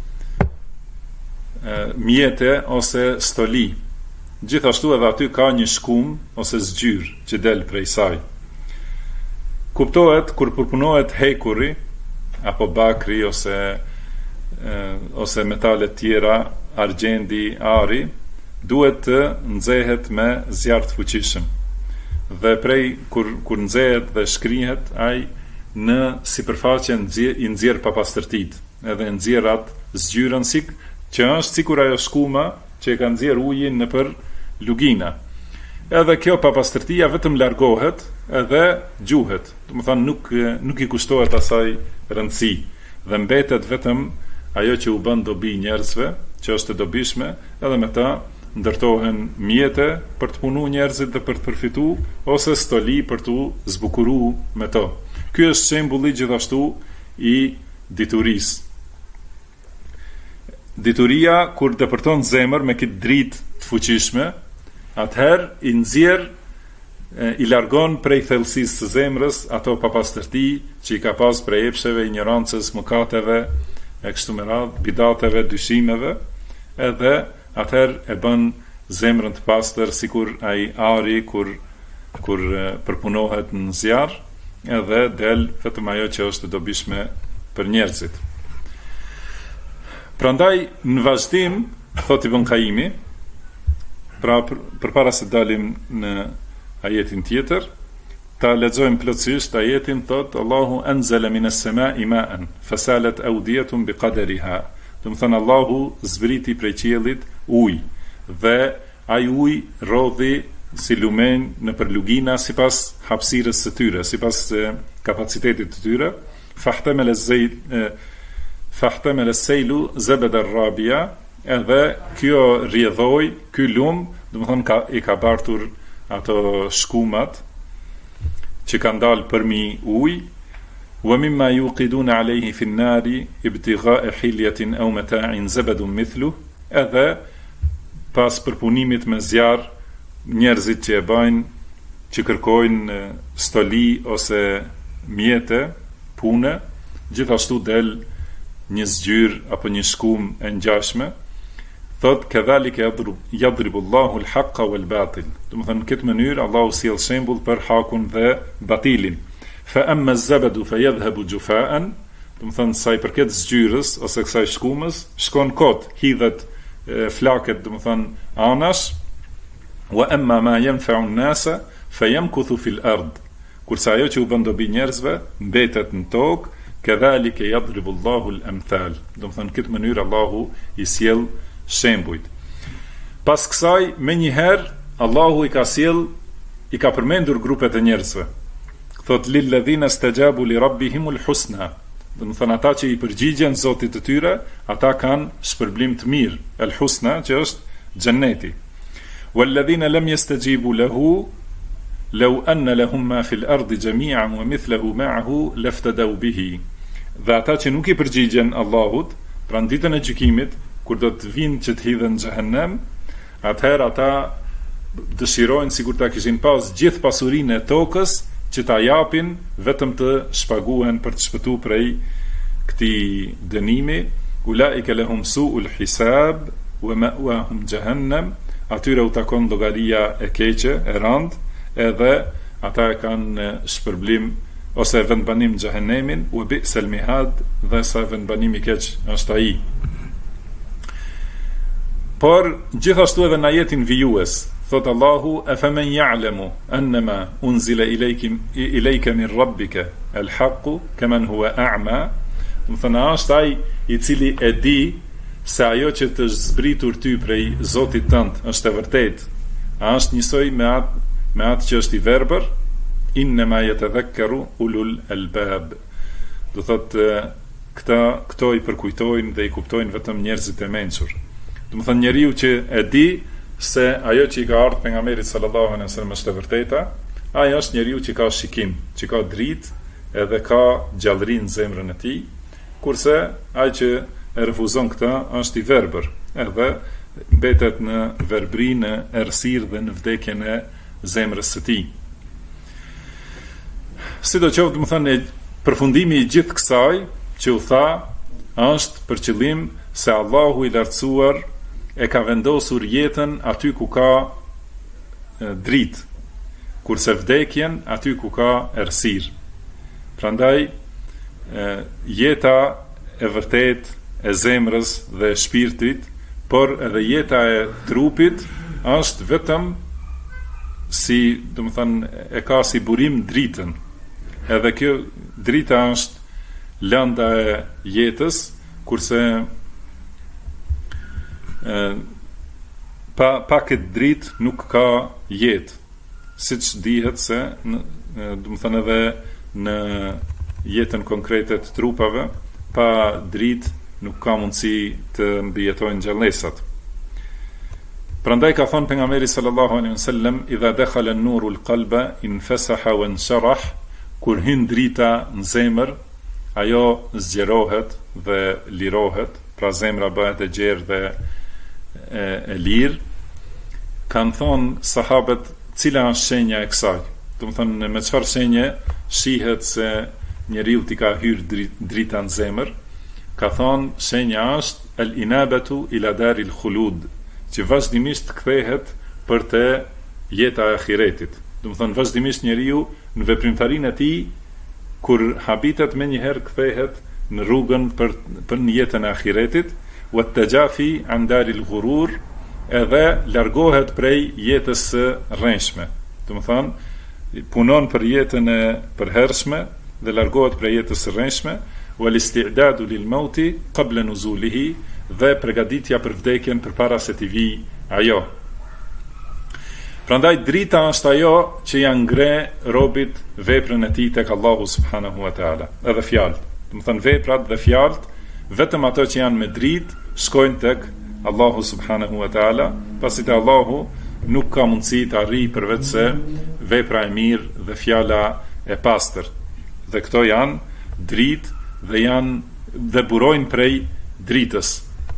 mjete ose stoli. Gjithashtu edhe aty ka një shkum ose zgjyr që del prej saj. Kuptohet kur përpunohet hekuri apo bakri ose metale tjera, argjendi, ari, duhet të nxehet me zjarr të fuqishëm. Dhe prej kur nxehet dhe shkrihet, ai në sipërfaqe i nxjerr papastërtitë, edhe nxjerr atë zgjyrën që është sikur ajo skuma që e ka nxjerr ujin nëpër lugina. Edhe kjo papastërtia vetëm largohet edhe gjuhet. Domethënë nuk i kushtohet asaj rëndësi dhe mbetet vetëm ajo që u bën dobi njerëzve, që është e dobishme, edhe me ta ndërtohen mjete për të punu njerëzit dhe për të përfitu, ose stoli për të zbukuru me to. Ky është shembulli gjithashtu i diturisë. Dituria, kur depërton zemër me këtë dritë të fuqishme, atëherë i nxjerr, i largon prej thellësisë së zemrës ato papastërti që i ka pas prej epsheve, ignorancës, mëkateve, e kështu me radhë, bidateve, dyshimeve, edhe atëherë e bën zemrën të pastër, sikur ai ari kur përpunohet në zjarr, edhe del vetëm ajo që është e dobishme për njerëzit. Prandaj në vazhdim, thot Ibn Qayyimi, pra përpara se dalim në ajetin tjetër, ta lexojmë plotësisht ajetin. Thot Allahu anzala minas sama'i ma'an fasalat awdiyatun biqadariha. Do të thënë Allahu zbriti prej qiellit ujë dhe ai ujë rodhi si lumen nëpër lugina sipas hapësirës së tyre, sipas kapacitetit të tyre. Fahtamala as-saylu zabada ar-rabiya, edhe kjo rrjedhoi, ky lum, do të thonë i ka bartur ato shkumat që kanë dalë përmi ujë. Wa mimma yuqiduna alayhi fi an-nari ibtigha'a hilyatin aw mata'in zabadun mithlu, edhe pas përpunimit me zjarr, njerëzit që e bajnë, që kërkojnë stoli ose mjete, pune, gjithashtu del një zgjyr apo një shkum e ngjashme. Thot kadhalika yadribu Allahu al-haqqa wal-batil. Do të thënë në këtë mënyrë Allahu sjell shembull për hakun dhe batilin. Fa amma az-zabadu fayadhhabu jufa'an, do të thënë sa i përket zgjyrës ose kësaj shkumës, shkon kot, hidhet flaket, do të thonë anash, wa amma ma yanfa'u an-nasa fayamkuthu fil ard. Kurse ajo që u bën dobi njerëzve mbetet në tokë, kadhalika yadribu Allahu al-amthal. Do të thonë këtë mënyrë Allahu i sjell shembujt. Pas kësaj menjëherë Allahu i ka përmendur grupet e njerëzve. Thot lil ladhina stajabu li rabbihimul husna. Do të thonë ata që i përgjigjen Zotit të tyre, ata kanë shpërblim të mirë. El husna që është xhenneti. Wal ladhina lam yastajibu lahu law anna lahum ma fil ardi jami'an wa mithluhu ma'ahu laftadaw bihi. Dhe ata që nuk i përgjigjen Allahut, pra në ditën e gjykimit, kur do të vinë që të hidhen në xhehenem, atëherë ata dëshirojnë sikur ta kishin pas gjithë pasurinë e tokës që ta japin vetëm të shpaguen për të shpëtuar prej këtij dënimi. Ulaika lahum su'ul hisab wa ma'wahum jahannam. Atyre u takon llogaria e keqe, e rënd, edhe ata kanë shpërblim ose vendbanim në xhehenemin, u bi'sal mihad, dhe sa vendbanim i keq është ai. Por gjithashtu edhe në ajetin vijues thot Allahu, afaman ya'lamu annama unzila ilayka min rabbika al-haqqu kaman huwa a'ma. Do thënë është ai i cili e di se ajo që të zbritur ty prej Zotit tënd është e vërtetë. A është njësoj me atë që është i verbër? Innama yatadhakkaru ulul albab. Do thotë këto i përkujtojnë dhe i kuptojnë vetëm njerëzit e mençur. Do të thonë njeriu që e di se ajo që i ka ardhur pejgamberit sallallahu alaihi wasallam është e vërteta, ai është njeriu që ka shikim, që ka dritë edhe ka gjallëri në zemrën e tij, kurse ai që e refuzon këtë është i verbër, edhe mbetet në verbrinë, në errësirë dhe në vdekjen e zemrës së tij. Sidoqoftë, do të thonë, përfundimi i gjithë kësaj që u tha është për qëllim se Allahu i lartësuar e ka vendosur jetën aty ku ka dritë, kurse vdekjen aty ku ka errësirë. Prandaj jeta e vërtet e zemrës dhe e shpirtit, por edhe jeta e trupit është vetëm si, do të thënë, e ka si burim dritën. Edhe kjo drita është lënda e jetës, kurse pa këtë dritë nuk ka jetë. Siç dihet se, do të thënë, edhe në jetën konkrete të trupave, pa dritë nuk ka mundësi të mbijetojnë gjallësat. Prandaj ka thënë pejgamberi sallallahu alaihi wasallam, idha dakhala an-nuru al-qalba infasaha wa insharaha, kur hyn drita në zemër, ajo zgjerohet dhe lirohet, pra zemra bëhet e gjerë dhe e lirë. Kanë thonë sahabët, cila është shenja e kësaj? Do të thonë, me çfarë shenje shihet se njeriu t'i ka hyrë drita në zemër? Ka thonë, shenja është al-inabatu ila daril khulud, që vazhdimisht kthehet për të jeta e ahiretit. Do të thonë, vazhdimisht njeriu në veprimtarinë e tij, kur habitet me njëherë kthehet në rrugën për në jetën e ahiretit, wa tajafi an daril ghurur, edhe largohet prej jetës së rrënjshme. Do të thonë, punon për jetën e përhershme dhe largohet prej jetës së rrënjshme, wal isti'dadu lil mauti qabla nuzulihi, dhe përgatitja për vdekjen përpara se t'i vijë ajo. Prandaj drita është ajo që ja ngre robit veprën e tij tek Allahu subhanahu wa taala, edhe fjalët. Do të thonë, veprat dhe fjalët, vetëm ato që janë me dritë shkojnë tek Allahu subhanahu wa taala, pasi te Allahu nuk ka mundësi të arrijë përveç se vepra e mirë dhe fjala e pastër. Dhe këto janë dritë dhe burojnë prej dritës.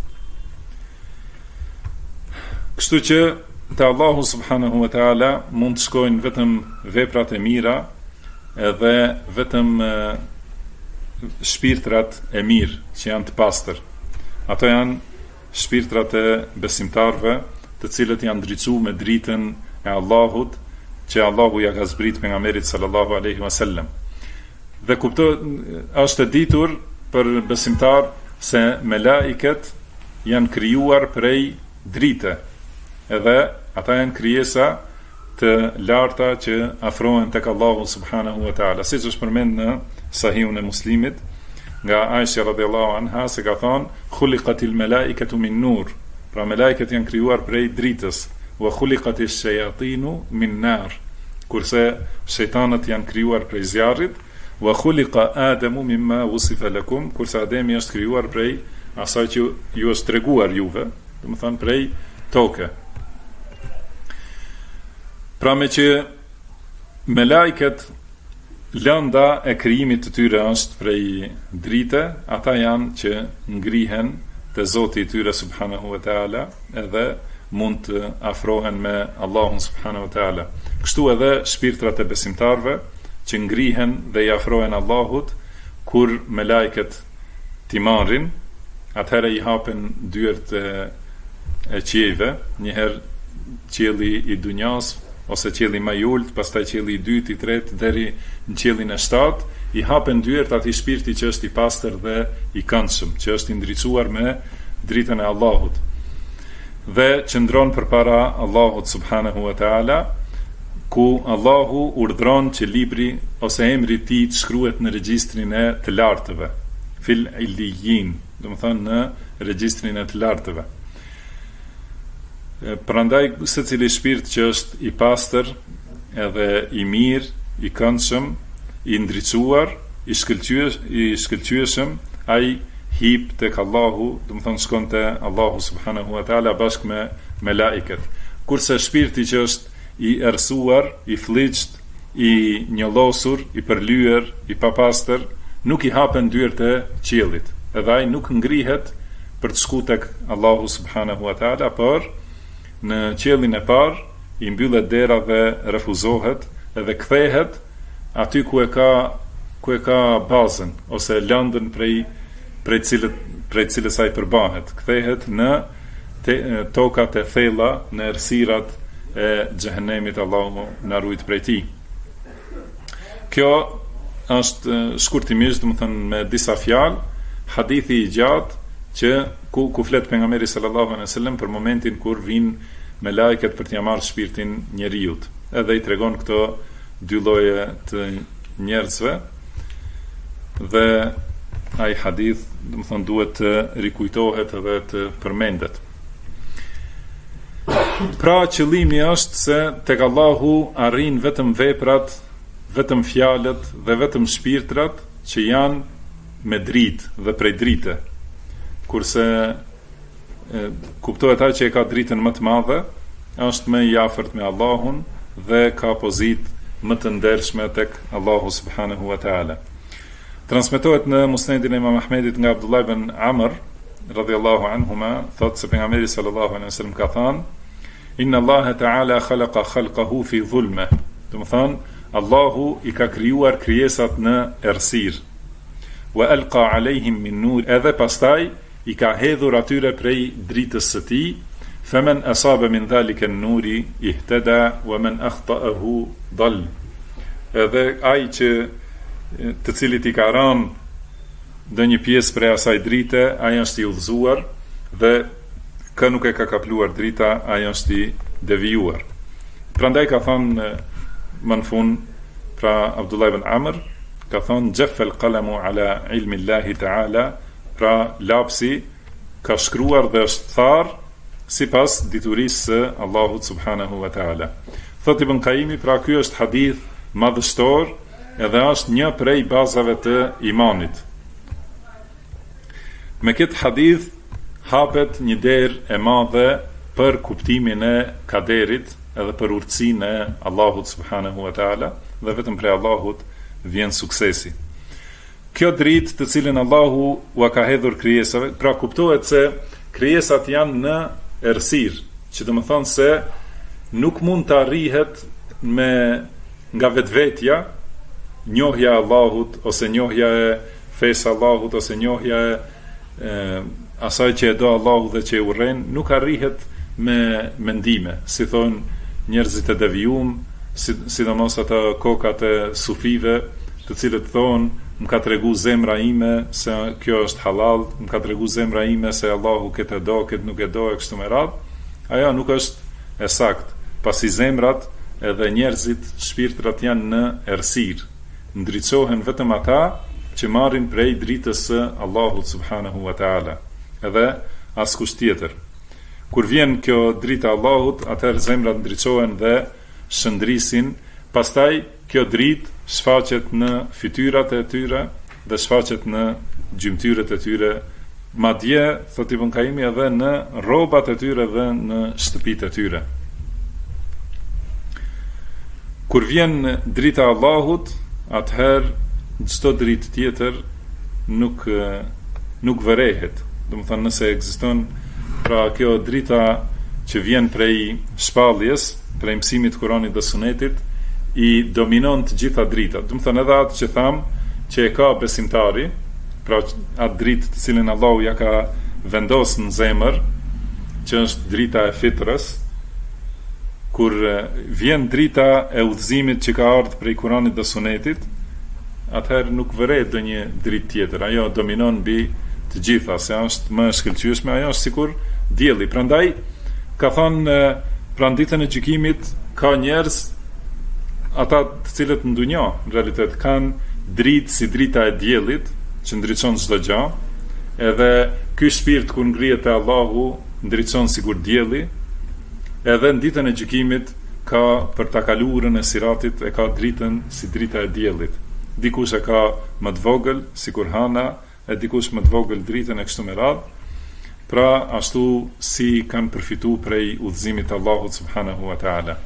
Kështu që te Allahu subhanahu wa taala mund të shkojnë vetëm veprat e mira, edhe vetëm shpirtrat e mirë që janë të pastër. Ato janë shpirtrat e besimtarve, të cilët janë ndriçuar me dritën e Allahut, që Allahu ja ka zbrit pejgamberit sallallahu alaihi wasallam. Dhe është e ditur për besimtar se melaiket janë krijuar prej drite, edhe ata janë krijesa të larta që afrohen tek Allahu subhanahu wa taala, siç është përmend në Sahihun e Muslimit nga Aisha radhiyallahu anha se ka thonë khuliqatil malaikatu min nur, pra melajket janë krijuar prej dritës, wa khuliqatish shayatinu min nar, kurse shejtanët janë krijuar prej zjarrit, wa khuliqa Adamu mimma wusifa lakum, kurse Ademi është krijuar prej asaj që ju është treguar juve, do të thonë prej toke. Pra me që me lajket lënda e krijimit të tyre është prej drite, ata janë që ngrihen te Zoti i tyre subhanahu wa taala, edhe mund të afrohen me Allahun subhanahu wa taala. Kështu edhe shpirtrat e besimtarve që ngrihen dhe i afrohen Allahut kur me lajket t'i marrin, atëherë i hapen dyert e qiejve, njëherë qielli i dunjas ose qielli më i ulët, pastaj qielli i dytë, i tretë deri në qiellin e 7, i hapen dyert atij shpirti që është i pastër dhe i këndshëm, që është i ndriçuar me dritën e Allahut. Dhe qëndron përpara Allahut subhanahu wa taala, ku Allahu urdhron që libri ose emri i tij të shkruhet në regjistrin e të lartëve, fil illijin, do të thonë në regjistrin e të lartëve. Prandaj secili shpirt që është i pastër, edhe i mirë, i këndshëm, i ndriçuar, i shkëlqyeshëm, ai hip tek Allahu, do të thonë shkon te Allahu subhanahu wa taala bashkë me laiket. Kurse shpirti që është i errësuar, i fllixht, i njollosur, i përlyer, i papastër, nuk i hapen dyert e qiellit. Edhe ai nuk ngrihet për të shkuar tek Allahu subhanahu wa taala, por në qiellin e parë i mbyllet dera dhe refuzohet, edhe kthehet aty ku e ka bazën ose lëndën prej cilës ai përbahet, kthehet në tokat e thella, në errësirat e xhehenemit, Allahu na ruaj prej tij. Kjo është shkurtimisht, do të thënë me disa fjalë, hadithi i gjatë që ku flet pejgamberi sallallahu alaihi wasallam për momentin kur vinë me lajket për t'ia marrë shpirtin njeriut. Edhe i tregon këto dy lloje të njerëzve, dhe ai hadith, do të thonë, duhet të rikujtohet edhe të përmendet. Pra qëllimi është se tek Allahu arrin vetëm veprat, vetëm fjalët dhe vetëm shpirtrat që janë me dritë dhe prej drite. Kurse kuptohet ai që e ka dritën më të madhe, është më i afërt me Allahun dhe ka pozitë më të ndershme tek Allahu subhanahu wa taala. Transmetohet në Musnedin e Imam Ahmedit nga Abdullah ibn Amr radhiyallahu anhuma, thotë se pejgamberi sallallahu alaihi wasallam ka thënë: Inna Allaha ta'ala khalaqa khalqahu fi dhulma. Do të thonë, Allahu i ka krijuar krijesat në errësirë. Wa alqa alaihim min nur, edhe pastaj i ka hedhur atyre prej dritës së tij, faman asaba min dhalika an-nuri ihtada wa man akhta'ahu dall. Edhe ai që të cilit i ka rënë ndonjë pjesë prej asaj drite, ai është i udhëzuar, dhe kë nuk e ka kapluar drita, ai është i devijuar. Prandaj ka thënë më në fund, pra Abdullah ibn Amr ka thonë jaffa al-qalamu ala ilmi Allahi ta'ala, pra lapsi ka shkruar dhe është tharë sipas diturisë së Allahut subhanahu wa ta'ala. Thot Ibn Qayyimi, pra ky është hadith madhështor, edhe është një prej bazave të imanit. Me këtë hadith hapet një derë e madhe për kuptimin e kaderit edhe për urtësinë e Allahut subhanahu wa ta'ala, dhe vetëm prej Allahut vjen suksesi. Kjo dritë të cilën Allahu ua ka hedhur krijesave, pra kuptohet se krijesat janë në errësirë, që do të thonë se nuk mund të arrihet nga vetvetja njohja e Allahut, ose njohja e fesë Allahut, ose njohja e asaj që e do Allahu dhe që e urren, nuk arrihet me mendime, si thonë njerëzit e devijum, sidomos ata kokat e sufive, të cilët thonë më ka tregu zemra ime se kjo është halal, më ka tregu zemra ime se Allahu këtë e do, këtë nuk e do, e kështu me radhë, ajo nuk është e saktë, pasi zemrat edhe njerëzit, shpirtrat janë në errësirë, ndriçohen vetëm ata që marrin prej dritës së Allahut subhanahu wa taala, edhe askush tjetër. Kur vjen kjo drita e Allahut, atëherë zemrat ndriçohen dhe shëndrisin, pastaj kjo dritë shfaqet në fytyrat e tyre dhe shfaqet në gjymtyrët e tyre, madje, thot Ibn Qayyimi, edhe në rrobat e tyre dhe në shtëpitë e tyre. Kur vjen drita e Allahut, atëherë çdo dritë tjetër nuk vërehet. Domethënë, nëse ekziston pra kjo drita që vjen prej shpalljes, prej mësimit të Kuranit dhe Sunetit, i dominon të gjitha dritat. Do të thënë edhe atë që tham që e ka besimtari, pra atë dritë të cilën Allahu ja ka vendosur në zemër, që është drita e fitrës, kur vien drita e udhëzimit që ka ardhur prej Kuranit dhe Sunetit, atëherë nuk vëret ndonjë dritë tjetër. Ajo dominon mbi të gjitha, se është më e shkëlqyeshme, ajo është sikur dielli. Prandaj ka thënë pranë ditën e gjykimit ka njerëz, ata të cilët në dunja në realitet kanë dritë si drita e diellit që ndriçon çdo gjë, edhe ky shpirt kur ngrihet te Allahu ndriçon sikur dielli, edhe në ditën e gjykimit ka për ta kaluarën e siratit e ka dritën si drita e diellit. Dikush e ka më të vogël sikur hana, e dikush më të vogël dritën e kështu me radhë. Pra ashtu si kanë përfituar prej udhëzimit të Allahut subhanahu wa taala.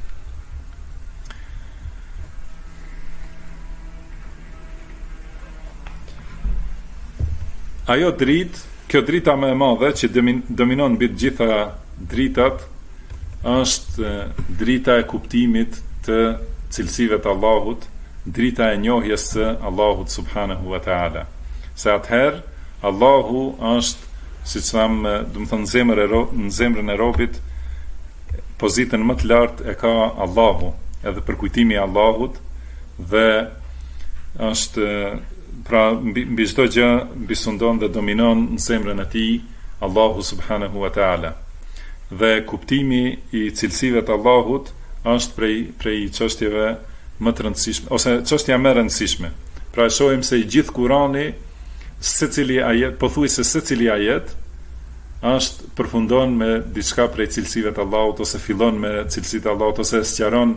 Ajo dritë, kjo drita më e madhe që dominon mbi të gjitha dritat, është drita e kuptimit të cilësive të Allahut, drita e njohjes së Allahut subhanahu wa taala. Se atëherë Allahu është, siç tham, do të thënë në zemrën e robit, pozitën më të lartë e ka Allahu, edhe për kujtimi i Allahut, dhe është pra mbi çdo gjë bisundon dhe dominon në zemrën e tij Allahu subhanahu wa taala. Dhe kuptimi i cilësive të Allahut është prej çështjeve më të rëndësishme, ose çështja më e rëndësishme. Pra e shohim se i gjithë Kurani, secili ajet, pothuajse secili ajet është përfundon me diçka prej cilësive të Allahut, ose fillon me cilësitë e Allahut, ose sqaron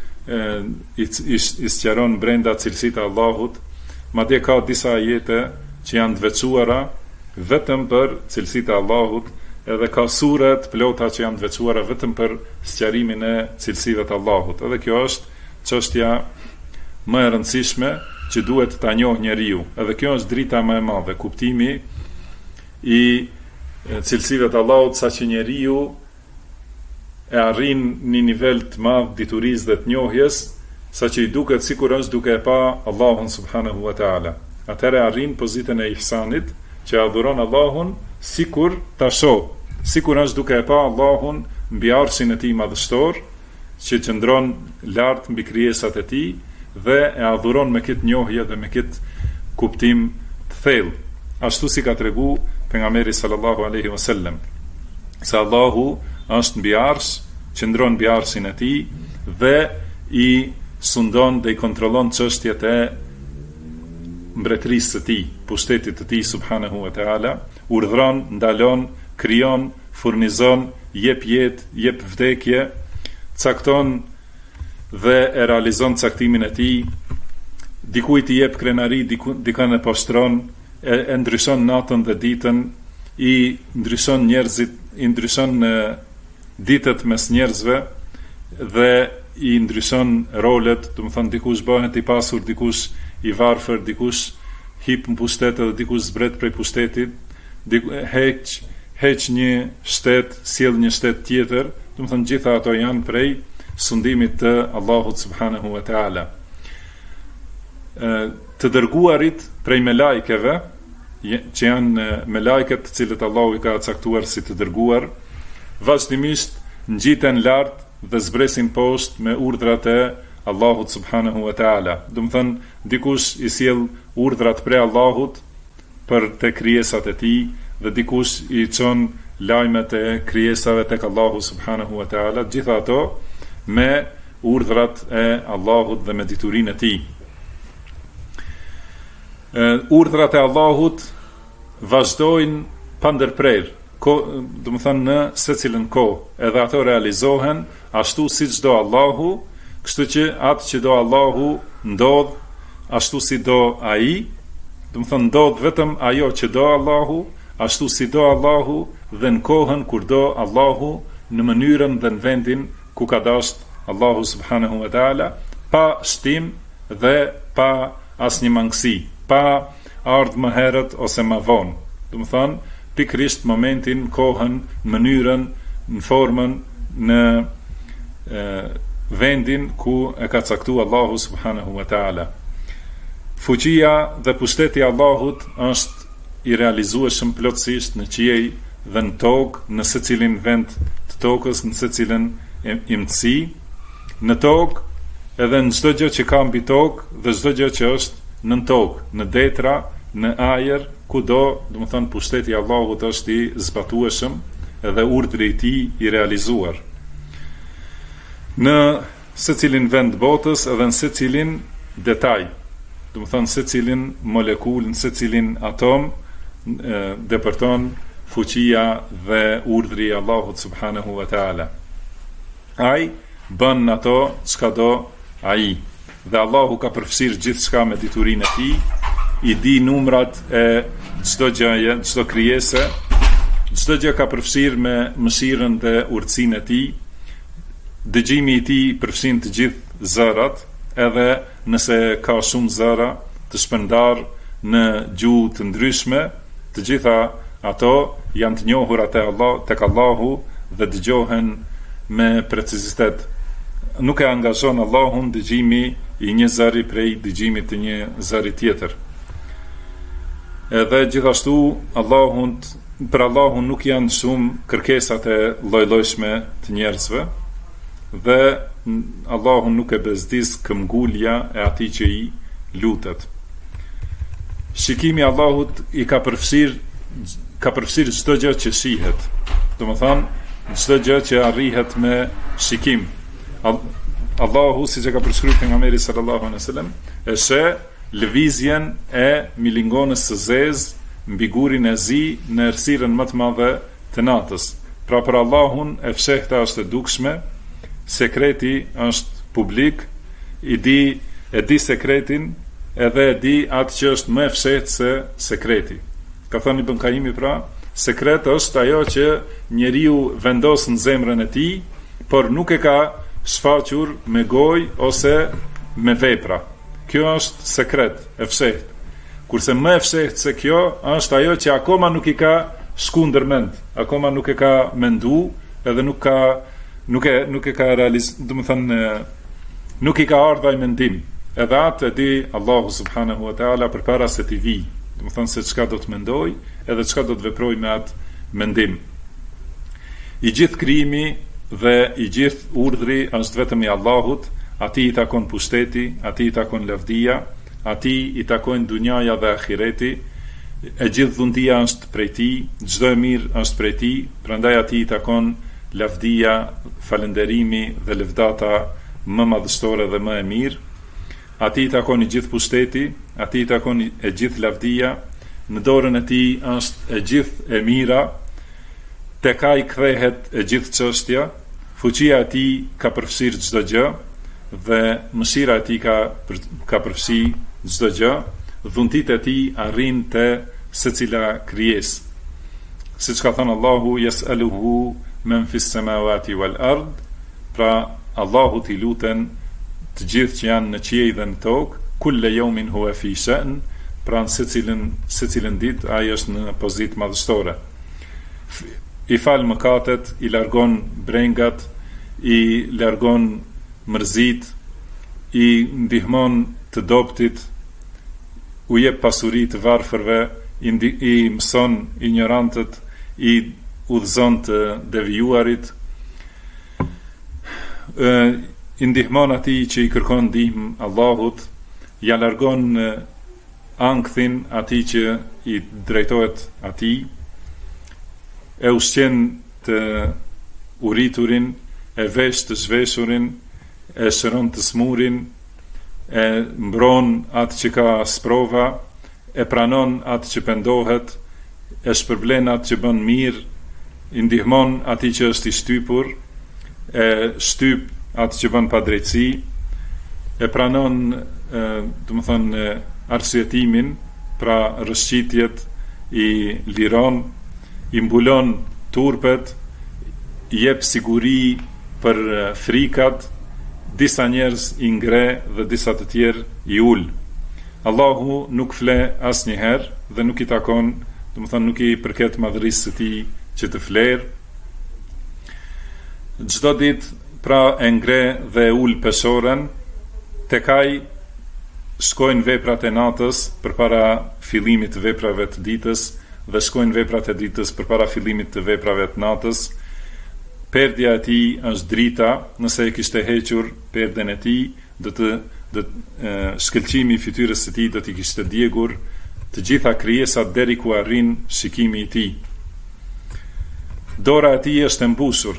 i sqaron brenda cilësitë e Allahut. Madje ka disa ajete që janë të veçuara vetëm për cilësitë e Allahut, edhe ka sure të plota që janë të veçuara vetëm për sqarimin e cilësive të Allahut. Edhe kjo është çështja më e rëndësishme që duhet ta njohë njeriu. Edhe kjo është drita më e madhe, kuptimi i cilësive të Allahut, saqë njeriu e arrin një nivel të madh diturisë dhe të njohjes, sa që i duket sikur është duke e pa Allahun subhanahu wa taala. Atëherë arrin pozitën e ihsanit, që adhuron Allahun sikur ta shoh, sikur është duke e pa Allahun mbi arshin e tij madhështor, që qëndron lart mbi krijesat e tij, dhe e adhuron me këtë njohje dhe me këtë kuptim të thellë. Ashtu si ka tregu pejgamberi sallallahu alaihi wasallam, se Allahu është mbi arsh, qëndron mbi arshin e tij dhe i sundon dhe i kontrollon çështjet e mbretërisë së tij, pushtetit të tij subhanahu wa taala, urdhron, ndalon, krijon, furnizon, jep jetë, jep vdekje, cakton dhe e realizon caktimin e tij, dikujt i jep krenari, dikën e poshtron, e ndryshon natën dhe ditën, i ndryshon njerëzit, i ndryshon ditët mes njerëzve dhe i ndryshon rolet, do të thonë dikush bëhet i pasur, dikush i varfër, dikush hip në pushtet dhe dikush zbret prej pushtetit, heq një shtet, sjell një shtet tjetër, do të thonë gjitha ato janë prej sundimit të Allahut subhanahu wa taala. Të dërguarit prej me lajkeve, që janë me lajket të cilët Allahu i ka caktuar si të dërguar, vazhdimisht ngjiten lart dhe zbresin poshtë me urdhrat e Allahut subhanahu wa ta'ala. Do të thënë, dikush i sjell urdhrat prej Allahut për te krijesat e tij dhe dikush i çon lajmet e krijesave tek Allahu subhanahu wa ta'ala, gjitha ato me urdhrat e Allahut dhe me diturinë e tij. Urdhrat e Allahut vazhdojnë pa ndërprerje, do të thënë në secilën kohë, edhe ato realizohen ashtu siç do Allahu, kështu që atë që do Allahu ndodh ashtu si do ai, do të thënë ndodh vetëm ajo që do Allahu, ashtu si do Allahu dhe në kohën kur do Allahu, në mënyrën dhe në vendin ku ka dashur Allahu subhanahu wa ta'ala, pa shtim dhe pa asnjë mangësi, pa ardhur më herët ose më vonë. Do të thënë pikërisht momentin, kohën, mënyrën, në formën, në vendin ku e ka caktuar Allahu subhanahu wa ta'ala. Fuqia dhe pushteti i Allahut është i realizueshëm plotësisht në qiej dhe në tokë, në secilin vend të tokës, në secilin imtësi, në tokë, edhe në çdo gjë që ka mbi tokë dhe çdo gjë që është nën tokë, në detra, në ajër, kudo, do të thënë pushteti i Allahut është i zbatueshëm edhe urdhri i tij i realizuar. Në secilin vend botës edhe në secilin detaj, do të thënë secilin molekul, në secilin atom, depërton fuqia dhe urdhri i Allahut subhanahu wa ta'ala. Ai bën ato çka do ai, dhe Allahu ka përfshirë gjithçka me diturinë e tij, i di numrat e çdo gjëje, çdo krijese, çdo gjë ka përfshirë me mëshirën dhe urtësinë e tij. Dëgjimi i tij përfshin të gjithë zërat, edhe nëse ka shumë zëra të shpërndar në gjuhë të ndryshme, të gjitha ato janë të njohura tek Allahu dhe dëgjohen me precizitet. Nuk e angazhon Allahun dëgjimi i një zëri prej dëgjimit të një zëri tjetër. Edhe gjithashtu për Allahun nuk janë shumë kërkesat e lloj-llojshme të njerëzve, dhe Allahun nuk e bezdis këmbgulja e atij që i lutet. Shikimi i Allahut i ka përfshirë çdo gjë që shihet. Domethënë çdo gjë që arrihet me shikim. Allahu, siç e ka përshkruar pejgamberi sallallahu alaihi wasallam, e sheh lëvizjen e milingonës së zezë mbi gurin e zi në errësirën më të madhe të natës. Pra për Allahun e fshehta është e dukshme, sekreti është publik, e di sekretin, edhe e di atë që është më e fshehtë se sekreti. Ka thënë Ibn Kaimi, pra, sekret është ajo që njeriu vendos në zemrën e tij, por nuk e ka shfaqur me gojë ose me vepra. Kjo është sekret e fshehtë. Kurse më e fshehtë se kjo është ajo që akoma nuk i ka shku ndërmend, akoma nuk e ka mendu, edhe nuk e ka realizuar, do të thënë nuk i ka ardhur ai mendim. Edhe atë e di Allahu subhanahu wa ta'ala përpara se t'i vi, do të thënë se çka do të mendoj, edhe çka do të veproj me atë mendim. I gjithë krijimi dhe i gjithë urdhri është vetëm i Allahut, atij i takon pushteti, atij i takon lavdia, atij i takojnë dunjaja dhe ahireti, e gjithë dhuntia është prej tij, çdo e mirë është prej tij, prandaj atij i takon lavdia, falënderimi dhe lëvdata më madhështore dhe më e mirë. Atij i takon i gjithë pushteti, atij i takon e gjithë lavdia, në dorën e tij është e gjithë e mira, tek ai kthehet e gjithë çështja, fuqia e tij ka përfshirë çdo gjë dhe mëshira e tij ka përfshi çdo gjë, dhuntit e tij arrin te secila krijesë. Siç ka thënë Allahu, yes'aluhu men fis samawati wal ard, pra Allahu t'i luten të gjithë që janë në qiell dhe në tokë, kulle yawmin huwa fi sha'n, pra në secilën ditë ai është në pozitë madhështore. I fal mëkatet, i largon brengat, i largon mërzit, i ndihmon të dobtit, u jep pasuri të varfërve, i mëson ignorantët, i udhëzon të devijuarit, i ndihmon atij që i kërkon ndihmë Allahut, ja largon ankthin atij që i drejtohet atij, e ushqen të uriturin, e vesh të zhveshurin, e shëron të smurin, e mbron atë që ka sprova, e pranon atë që pendohet, e shpërblen atë që bën mirë, i ndihmon atij që është i shtypur, e shtyp atë që bën padrejtësi, e pranon arsyetimin, pra rrëshqitjet, i liron, i mbulon turpet, i jep siguri për frikat, disa njerëz i ngre dhe disa të tjerë i ul. Allahu nuk fle asnjëherë dhe nuk i takon, nuk i përket madhërisë së tij që të flerë. Çdo ditë pra e ngre dhe e ul peshoren, tek ai shkojnë veprat e natës përpara fillimit të veprave të ditës dhe shkojnë veprat e ditës përpara fillimit të veprave të natës. Perdja e tij është drita, nëse e kishte hequr perden e tij, shkëlqimi i fytyrës së tij do t'i kishte djegur të gjitha krijesat deri ku arrin shikimi i tij. Dora e tij është e mbushur,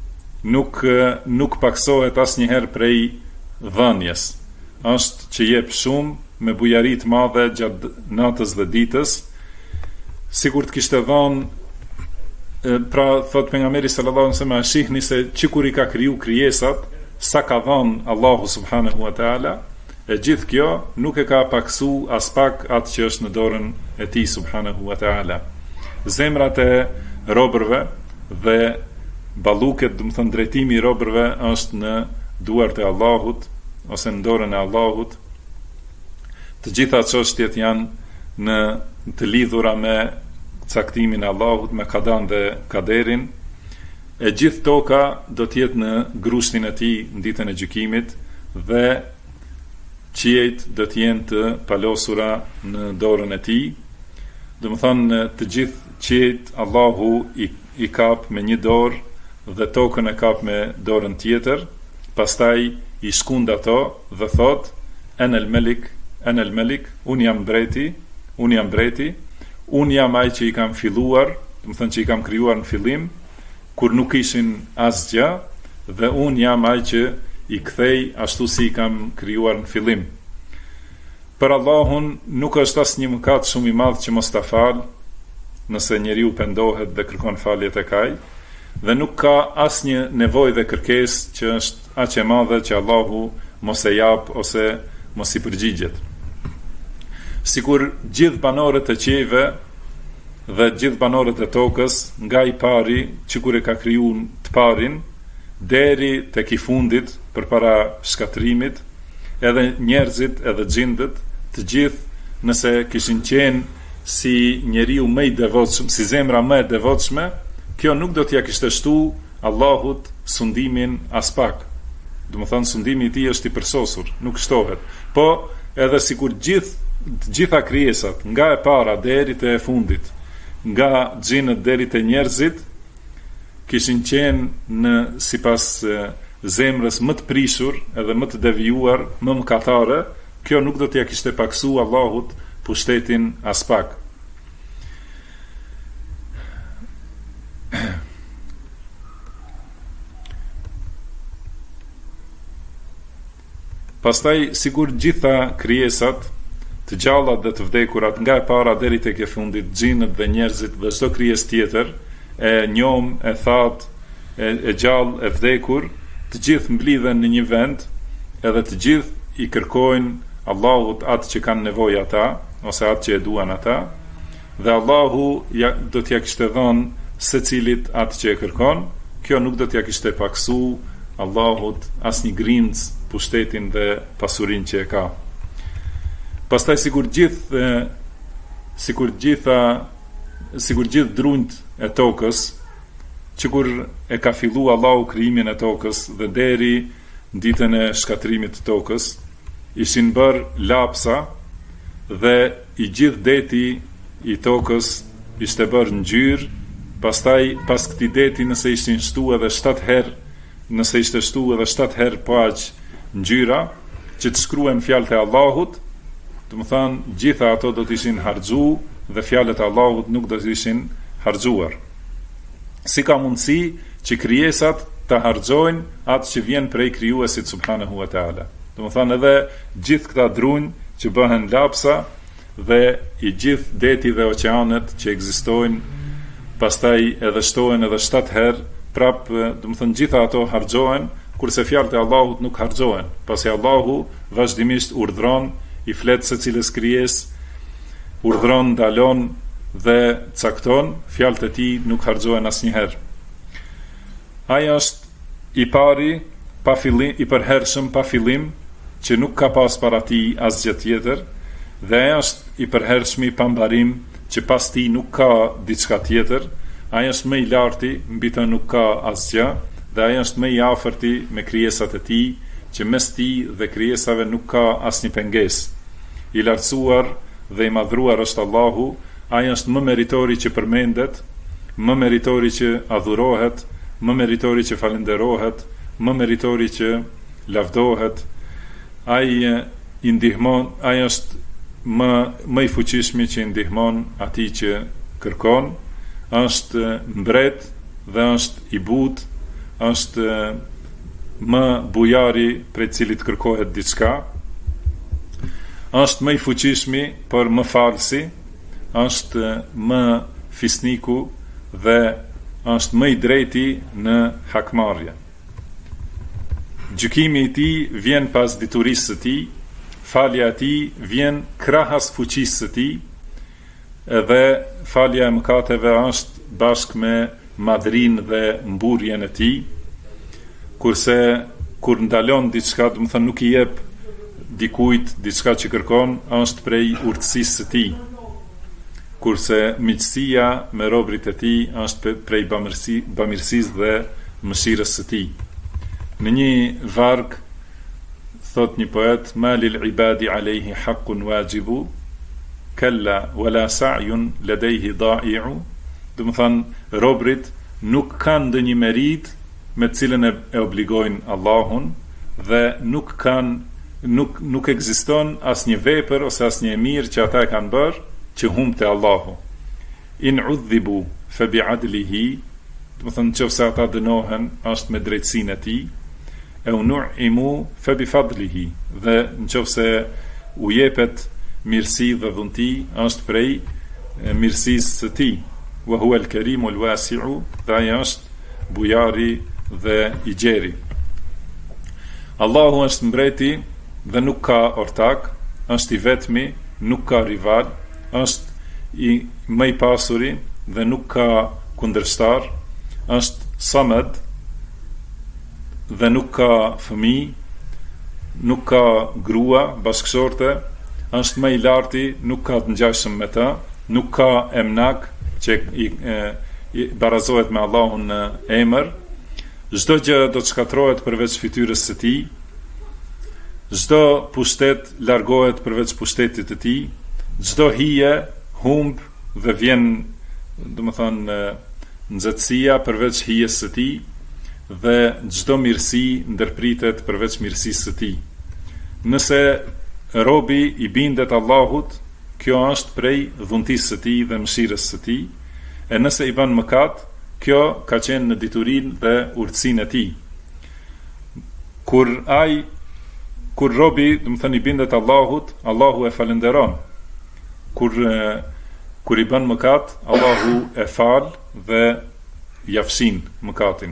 nuk paksohet asnjëherë prej dhënjes. Është që jep shumë me bujari të madhe gjatë natës dhe ditës, sikur të kishte dhënë. Pra thot pejgamberi sallallahu alaihi wasallam, shihni se çikur i ka kriju krijesat, sa ka dhënë Allahu subhanahu wa taala, e gjithë kjo nuk e ka paksu as pak atë që është në dorën e tij subhanahu wa taala. Zemrat e robërve dhe balluket, drejtimi i robërve është në duart e Allahut ose në dorën e Allahut. Të gjitha çështjet janë në të lidhura me caktimin e Allahut, me kadan dhe kaderin. E gjithë toka do të jetë në grushtin e tij në ditën e gjykimit dhe qiejt do të jenë të palosura në dorën e tij. Të gjithë qiejt Allahu i kap me një dorë dhe tokën e kap me dorën tjetër, pastaj i shkund ato dhe thot: Enel Melik, unë jam mbreti, unë jam ai që i kam filluar, që i kam krijuar në fillim, kur nuk ishin asgjë, dhe unë jam ai që i kthej ashtu si i kam krijuar në fillim. Për Allahun nuk është asnjë mëkat shumë i madh që mos ta fal, nëse njeriu pendohet dhe kërkon falje tek ai, dhe nuk ka asnjë nevojë dhe kërkesë që është aq e madhe që Allahu mos e jap ose mos i përgjigjet. Sikur gjithë banorët e qiejve dhe gjithë banorët e tokës, nga i pari që kur e ka kriju të parin, deri tek i fundit përpara shkatërimit, edhe njerëzit edhe xhindët, të gjithë nëse kishin qenë si njeriu më i devotshëm, si zemra më e devotshme, kjo nuk do t'ja kishte shtu Allahut sundimin as pak. Sundimi i tij është i përsosur, nuk shtohet. Po edhe sikur gjitha krijesat, nga e para deri te e fundit, nga xhinët deri te njerëzit, kishin qenë në sipas zemrës më të prishur edhe më të devijuar, më mëkatare, kjo nuk do t'ja kishte paksu Allahut pushtetin as pak. Pastaj, sigur gjitha krijesat, të gjallat dhe të vdekurat, nga e para deri tek e fundit, xhinët dhe njerëzit dhe çdo krijesë tjetër, e njom, e that, e gjallë, e vdekur, të gjithë mblidhen në një vend, edhe të gjithë i kërkojnë Allahut atë që kanë nevojë ata, ose atë që e duan ata, dhe Allahu do t'ja kishte dhënë secilit atë që e kërkon. Kjo nuk do t'ja kishte paksu Allahut asnjë grimc pushtetin dhe pasurinë që e ka. Pastaj sikur gjithë drunjt e tokës, që kur e ka fillu Allahu krijimin e tokës dhe deri në ditën e shkatërimit të tokës, ishin bërë lapsa dhe i gjithë deti i tokës ishte bërë ngjyrë. Pastaj pas këtij deti, nëse ishin shtu edhe 7 herë nëse ishte shtu edhe 7 herë po aq ngjyra që të shkruhen fjalët e Allahut, do të thonë gjitha ato do të ishin harxhu dhe fjalët e Allahut nuk do të ishin harxhuar. Si ka mundësi që krijesat të harxojnë atë që vjen prej krijuesit subhanahu wa taala. Do të thonë edhe gjithë këta drunj që bëhen lapsa dhe i gjithë deti dhe oqeanet që ekzistojnë, pastaj edhe shtohen edhe 7 herë, prapë, do të thonë gjitha ato harxohen, kurse fjalët e Allahut nuk harxohen, pasi Allahu vazhdimisht urdhron, i flet secilës krijesë, urdhron, ndalon dhe cakton, fjalët e tij nuk harxohen asnjëherë. Ai është i pari, pa fillim, i përhershëm pa fillim, që nuk ka pas para tij asgjë tjetër, dhe ai është i përhershëm pa mbarim, që pas tij nuk ka diçka tjetër. Ai është më i larti, mbi të nuk ka asgjë, dhe ai është më i afërti me krijesat e tij, që mes tij dhe krijesave nuk ka asnjë pengesë. I lartësuar dhe i madhruar është Allahu, ai është më meritori që përmendet, më meritori që adhurohet, më meritori që falenderohet, më meritori që lavdohet. Ai i ndihmon, ai është më i fuqishmi që i ndihmon atij që kërkon, është mbret dhe është i butë, është më bujari prej cilit kërkohet diçka, është më i fuqishmi për më falsi, është më fisniku dhe është më i drejti në hakmarrje. Gjykimi i tij vjen pas diturisë së tij, falja e tij vjen krahas fuqisë së tij, edhe falja e mëkateve është bashkë me madhrinë dhe mburjen e tij, kurse kur ndalon diçka, do të thonë nuk i jep dikujt diçka që kërkon, është prej urtësisë së tij. Kurse miqësia me robrit e tij është prej bamirësisë dhe mëshirës së tij. Në një varg thot një poet, ma lil ibadi alayhi haqqun wajibu kalla wala sa'yun ladayhi da'i'u. Do të thonë robrit nuk kanë ndonjë merit me të cilën e obligojnë Allahun, dhe nuk ekziston asnjë vepër ose asnjë mirë që ata e kanë bërë që humbte Allahu. In udhibu fa bi'adlihi, do të thonë nëse ata dënohen është me drejtsinë e tij, e unu'imu fa bi fadlihi, dhe nëse u jepet mirësi dhe dhunti është prej mirësisë së tij. Wa huwa al-karimu al-wasi'u, dhe ai është bujari dhe i gjeri. Allahu është mbreti dhe nuk ka ortak, është i vetmi, nuk ka rival, është i më i pasuri dhe nuk ka kundërshtar, është Samad dhe nuk ka fëmijë, nuk ka grua bashkëshorte, është më i larti, nuk ka të ngjashëm me të, nuk ka emnak që i barazohet me Allahun në emër. Çdo gjë do të shkatërrohet përveç fytyrës së tij. Çdo pushtet largohet përveç pushtetit të tij. Çdo hije humb dhe vjen, domethënë, nxehtësia përveç hijes së tij, dhe çdo mirësi ndërpritet përveç mirësisë së tij. Nëse robi i bindet Allahut, kjo është prej dhuntisë së tij dhe mëshirës së tij, e nëse i bën mëkat, kjo ka qenë në diturinë dhe urtësinë e tij. Kur robi, do të thënë, i bindet Allahut, Allahu e falenderon. Kur i bën mëkat, Allahu e fal dhe ja fshin mëkatin.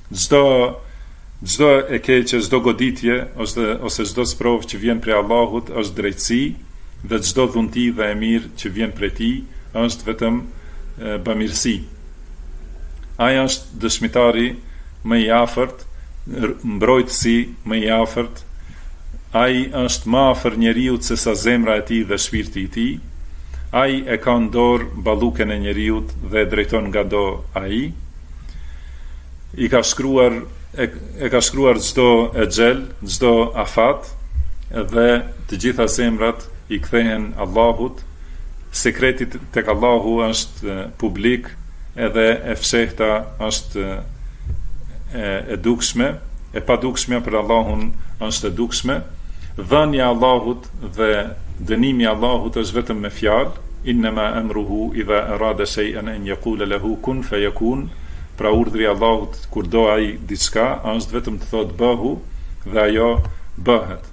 Çdo e keqe, çdo goditje ose çdo sprovë që vjen prej Allahut është drejtësi, dhe çdo dhunti dhe e mirë që vjen prej tij është vetëm bamirësi. Ai është dëshmitari më i afërt, mbrojtësi më i afërt. Ai është më afër njeriut se sa zemra e tij dhe shpirti i tij. Ai e ka në dorë balluken e njeriut dhe e drejton nga do ai. E ka shkruar çdo exhel, çdo afat, dhe të gjitha zemrat i kthehen Allahut. Sekreti tek Allahu është publik, edhe e fshehta është e dukshme, e pa dukshme për Allahun është e dukshme. Dhënia e Allahut dhe dënimi i Allahut është vetëm me fjalë, innama amruhu idha arada shay'an an yaqula lahu kun fayakun. Pra urdhri i Allahut kur do ai diçka është vetëm të thotë bëhu dhe ajo bëhet.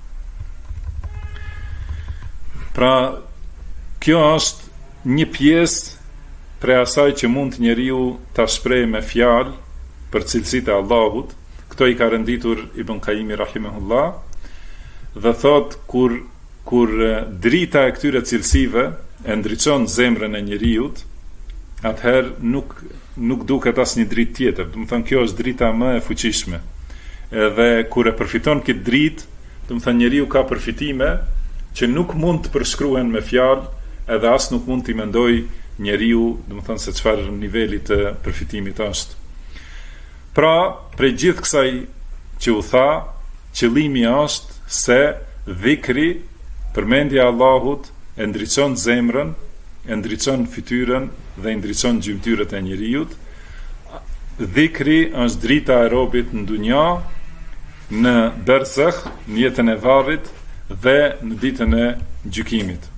Pra kjo është një pjesë prej asaj që mund njeriu ta shprehë me fjalë për cilësitë e Allahut. Këto i ka renditur Ibn Qayyim rahimahullah dhe thot kur drita e këtyre cilësive e ndriçon zemrën e njeriut, atëherë nuk duket asnjë dritë tjetër. Do të thonë kjo është drita më e fuqishme. Edhe kur e përfiton këtë dritë, do të thonë njeriu ka përfitime që nuk mund të përshkruhen me fjalë, edhe as nuk mund t'i mendoj njeriu, do të thonë se çfarë niveli të përfitimit është. Pra, prej gjithë kësaj që u tha, qëllimi është se dhikri, përmendja e Allahut, e ndriçon zemrën, e ndriçon fytyrën dhe e ndriçon gjymtyrët e njeriut. Dhikri është drita e robit në dunja, në berzakh, në jetën e varrit dhe në ditën e gjykimit.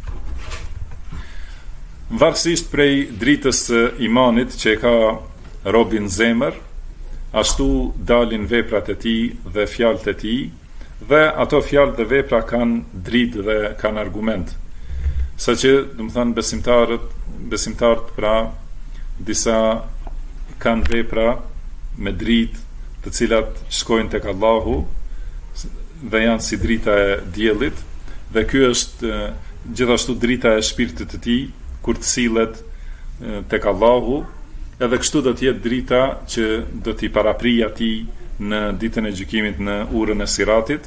Varësisht prej dritës së imanit që e ka robi në zemër, ashtu dalin veprat e tij dhe fjalët e tij, dhe ato fjalë dhe vepra kanë dritë dhe kanë argument. Saqë, do të thonë besimtarët pra disa kanë vepra me dritë, të cilat shkojnë tek Allahu dhe janë si drita e diellit, dhe ky është gjithashtu drita e shpirtit të tij kur të sillet tek Allahu, edhe kështu do të jetë drita që do t'i paraprij atij në ditën e gjykimit në urën e Siratit.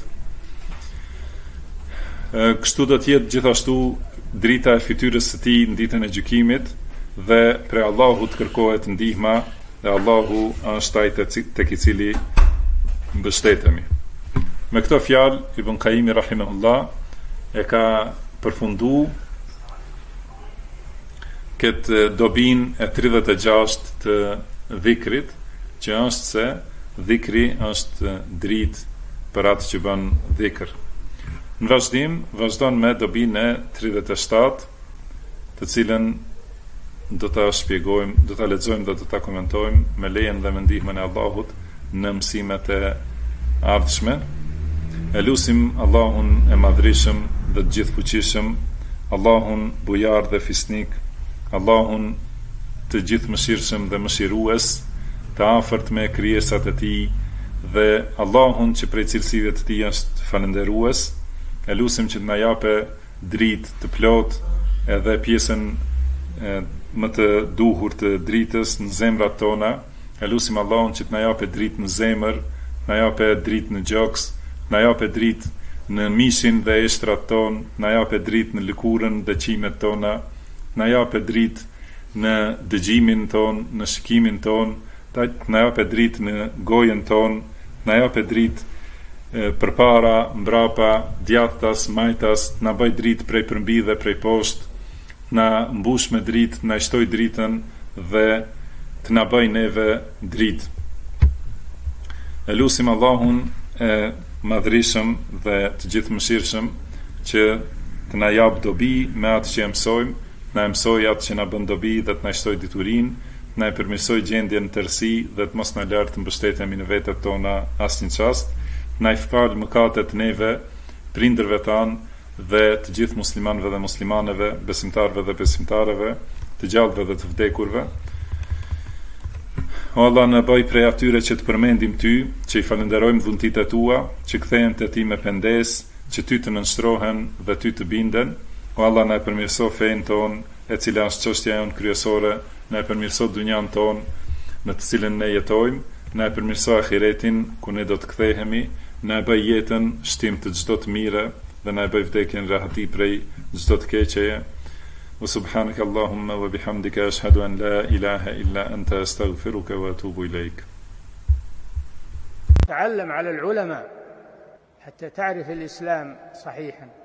Kështu do të jetë gjithashtu drita e fytyrës së tij në ditën e gjykimit, dhe prej Allahut kërkohet ndihma, dhe Allahu është ai tek i cili mbështetemi. Me këto fjalë Ibn Qayyim rahimahullah e ka përfunduar këtë dobin e 36 të dhikrit, që është se dhikri është dritë për atë që bën dhikr. Në vazhdim, vazhdon me dobin e 37, të cilën do ta shpjegojmë, do ta lexojmë dhe do ta komentojmë me lejen dhe me ndihmën e Allahut në mësimet e ardhshme. E lusim Allahun e madhrishëm dhe të gjithfuqishëm, Allahun bujar dhe fisnik, Allahun të gjithë mëshirshëm dhe mëshirues, të afërt me krijesat e tij, dhe Allahun që prej cilësive të tij është falënderues. E lusim që të na japë dritë të plot, edhe pjesën më të duhur të dritës në zemrat tona. E lusim Allahun që të na japë dritë në zemër, na japë dritë në gjoks, na japë dritë në mishin dhe eshtrat ton, na japë dritë në lëkurën dhe qimet tona, na japë dritë në dëgjimin ton, në shikimin ton, na japë dritë në gojën ton, na japë dritë përpara, mbrapa, djathtas, majtas, na bëj dritë prej përmbi dhe prej poshtë, na mbush me dritë, na shtoj dritën dhe të na bëj neve dritë. E lusim Allahun e madhrishëm dhe të gjithë mëshirshëm që të na jap dobi me atë që mësojmë, na mësoj atë që na bën dobi dhe të na shtoj diturinë, na e përmirësoj gjendjen në tërësi dhe të mos na lart të mbështetemi në vetet tona asnjë çast, na i fal mëkatet neve, prindërve tanë dhe të gjithë muslimanëve dhe muslimaneve, besimtarëve dhe besimtareve, të gjallëve dhe të vdekurve. O Allah, në bëj prej atyre që të përmendim ty, që i falenderojmë dhuntitë tua, që kthehen te ti me pendes, që ty të nënshtrohen dhe ty të binden. O Allah, na e përmirëso fenë tonë, e cila është çështja jonë kryesore, na e përmirëso dunjan tonë në të cilën ne jetojmë, na e përmirëso ahiretin ku ne do të kthehemi, na e bëj jetën shtim të çdo të mire dhe na e bëj vdekjen rahati prej çdo të keqeje. Wa subhanaka Allahumma wa bihamdika ashhadu an la ilaha illa anta astaghfiruka wa atubu ilaik. تعلم على العلماء حتى تعرف الإسلام صحيحا.